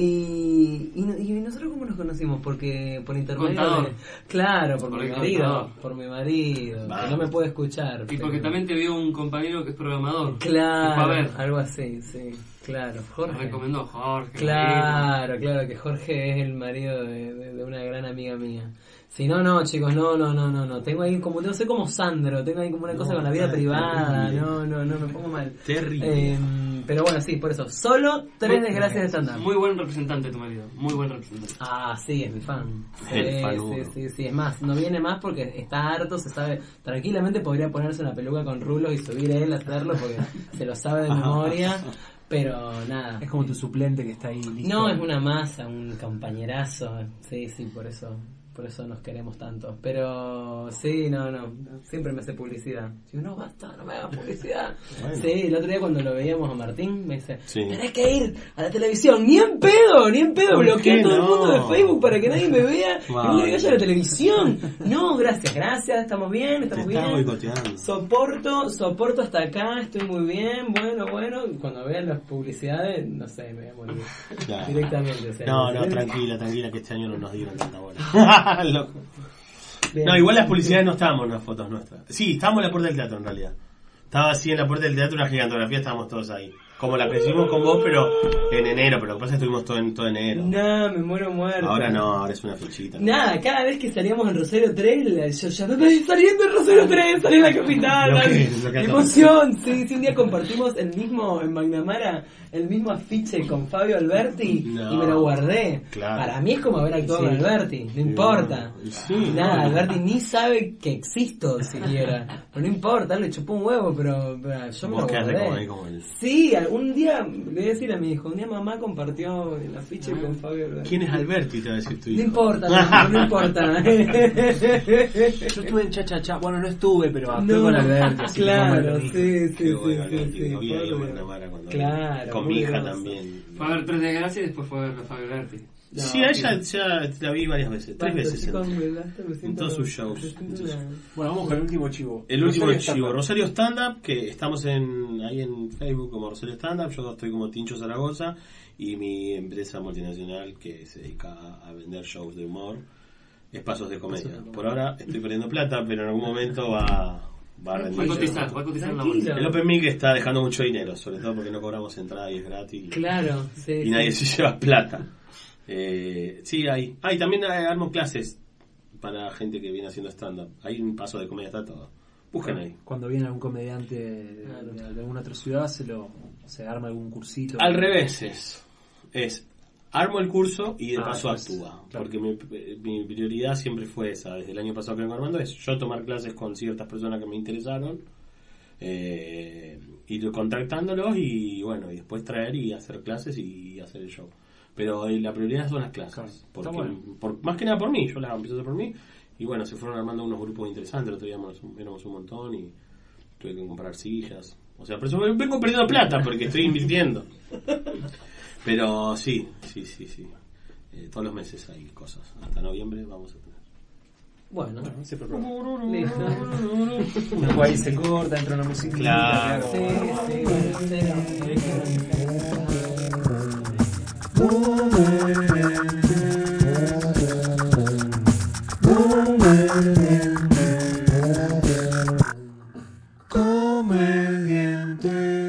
y nosotros cómo nos conocimos, porque por intermedio Contador. claro, por Por mi el marido, contador. Va. que no me puede escuchar. Y pero- porque también te vio un compañero que es programador. Que fue a Claro, ver. algo así, sí, claro, Me Jorge. recomendó Jorge. Claro, que Jorge es el marido de una gran amiga mía. Sí, no, chicos, no. Tengo ahí como, no sé, como Sandro, tengo ahí como una cosa con la vida es privada. terrible. No, me pongo mal. Terrible. Pero bueno, sí, por eso. Solo Tres Desgracias de stand-up. Muy buen representante tu marido. Muy buen representante. Ah, sí, es mi fan. El fanudo. Sí. Es más, no viene más porque está harto, se sabe. Tranquilamente podría ponerse una peluca con rulos y subir él a hacerlo porque se lo sabe de memoria. Pero nada. Es como tu suplente que está ahí listo. No, es una masa, un compañerazo. Sí, por eso nos queremos tanto. Pero sí, no, siempre me hace publicidad. Digo, no, basta, no me hagas publicidad. Bueno. Sí, el otro día cuando lo veíamos a Martín me dice, Sí. tenés que ir a la televisión. Ni en pedo, ¿Por bloqueé qué a todo el no? mundo de Facebook para que nadie me vea. Y Vale. me vaya a la televisión. No, gracias, estamos bien, Te estaba boicoteando. Soporto hasta acá, estoy muy bien, bueno, y cuando vean las publicidades, no sé, me voy a morir Claro. directamente. O sea, No, ¿sí? tranquila, que este año no nos dieron tanta bola. Loco. Bien. No, igual las publicidades no estábamos en las fotos nuestras. Sí, estábamos en la puerta del teatro en realidad. Estaba así en la puerta del teatro una gigantografía, estábamos todos ahí. Como la que hicimos con vos, pero en enero, pero lo que pasa es que estuvimos todo enero. No, me muero muerto. Ahora no, ahora es una fichita. Nada, cada vez que salíamos en Rosario 3, yo ya me estoy saliendo en Rosario 3, salí en la capital. Lo que- ¡Qué lo que emoción! Sí, un día compartimos el mismo, en McNamara, el mismo afiche con Fabio Alberti No. y me lo guardé. Claro. Para mí es como haber actuado con Alberti, no importa. Sí, Nada, no. Alberti ni sabe que existo siquiera. Pero no importa, él le chupó un huevo, pero yo me Vos lo quedaste guardé. como ahí como el... Sí, algún día le voy a decir a mi hijo, un día mamá compartió el afiche con Fabio Alberti. ¿Quién es Alberti? Te va a decir tu No hijo. importa, no importa. Yo estuve en cha. Bueno, no estuve, pero actué No, con Alberto. así que claro, como lo dijo. sí, Qué bueno, sí, Alberti, sí, lo vi ahí en pobre. Guanamara cuando Claro, con muy mi hija grosso. también. Fue a ver Tres Desgracias y después fue a ver Fabio Alberti. No, Sí, a ella ya la vi varias veces, tres basta, veces. chicos, me siento- en todos sus shows. me siento Entonces, una- Bueno, vamos con el último chivo. El último Rosario chivo, Stand-Up. Rosario Stand Up, que estamos ahí en Facebook como Rosario Stand Up, yo estoy como Tincho Zaragoza y mi empresa multinacional que se dedica a vender shows de humor, Espacios de Comedia. Por ahora estoy perdiendo plata, pero en algún momento va a Va a rendir. cotizar en la Tranquilo. bolsa. El Open Mic está dejando mucho dinero, sobre todo porque no cobramos entrada y es gratis Claro, sí. y sí. nadie se lleva plata. Sí, hay. También armo clases para gente que viene haciendo stand-up. Hay un paso de comedia, está todo. Busquen ahí. Cuando viene algún comediante Claro. de alguna otra ciudad, se arma algún cursito. Al revés es. es armo el curso y de paso pues, actúa. claro. Porque mi prioridad siempre fue esa, desde el año pasado que vengo armando, es yo tomar clases con ciertas personas que me interesaron, ir contactándolos y bueno, y después traer y hacer clases y hacer el show. Pero la prioridad son las clases. Claro, Porque, está bueno. más que nada por mí, yo las empecé a hacer por mí. Y bueno, se fueron armando unos grupos interesantes, el otro día éramos un montón y tuve que comprar sillas. O sea, por eso vengo perdiendo plata porque estoy invirtiendo. Pero sí. Todos los meses hay cosas. Hasta noviembre vamos a tener. Bueno, Siempre prueba. listo. Después ahí se corta, entra una música. Claro. Comediante.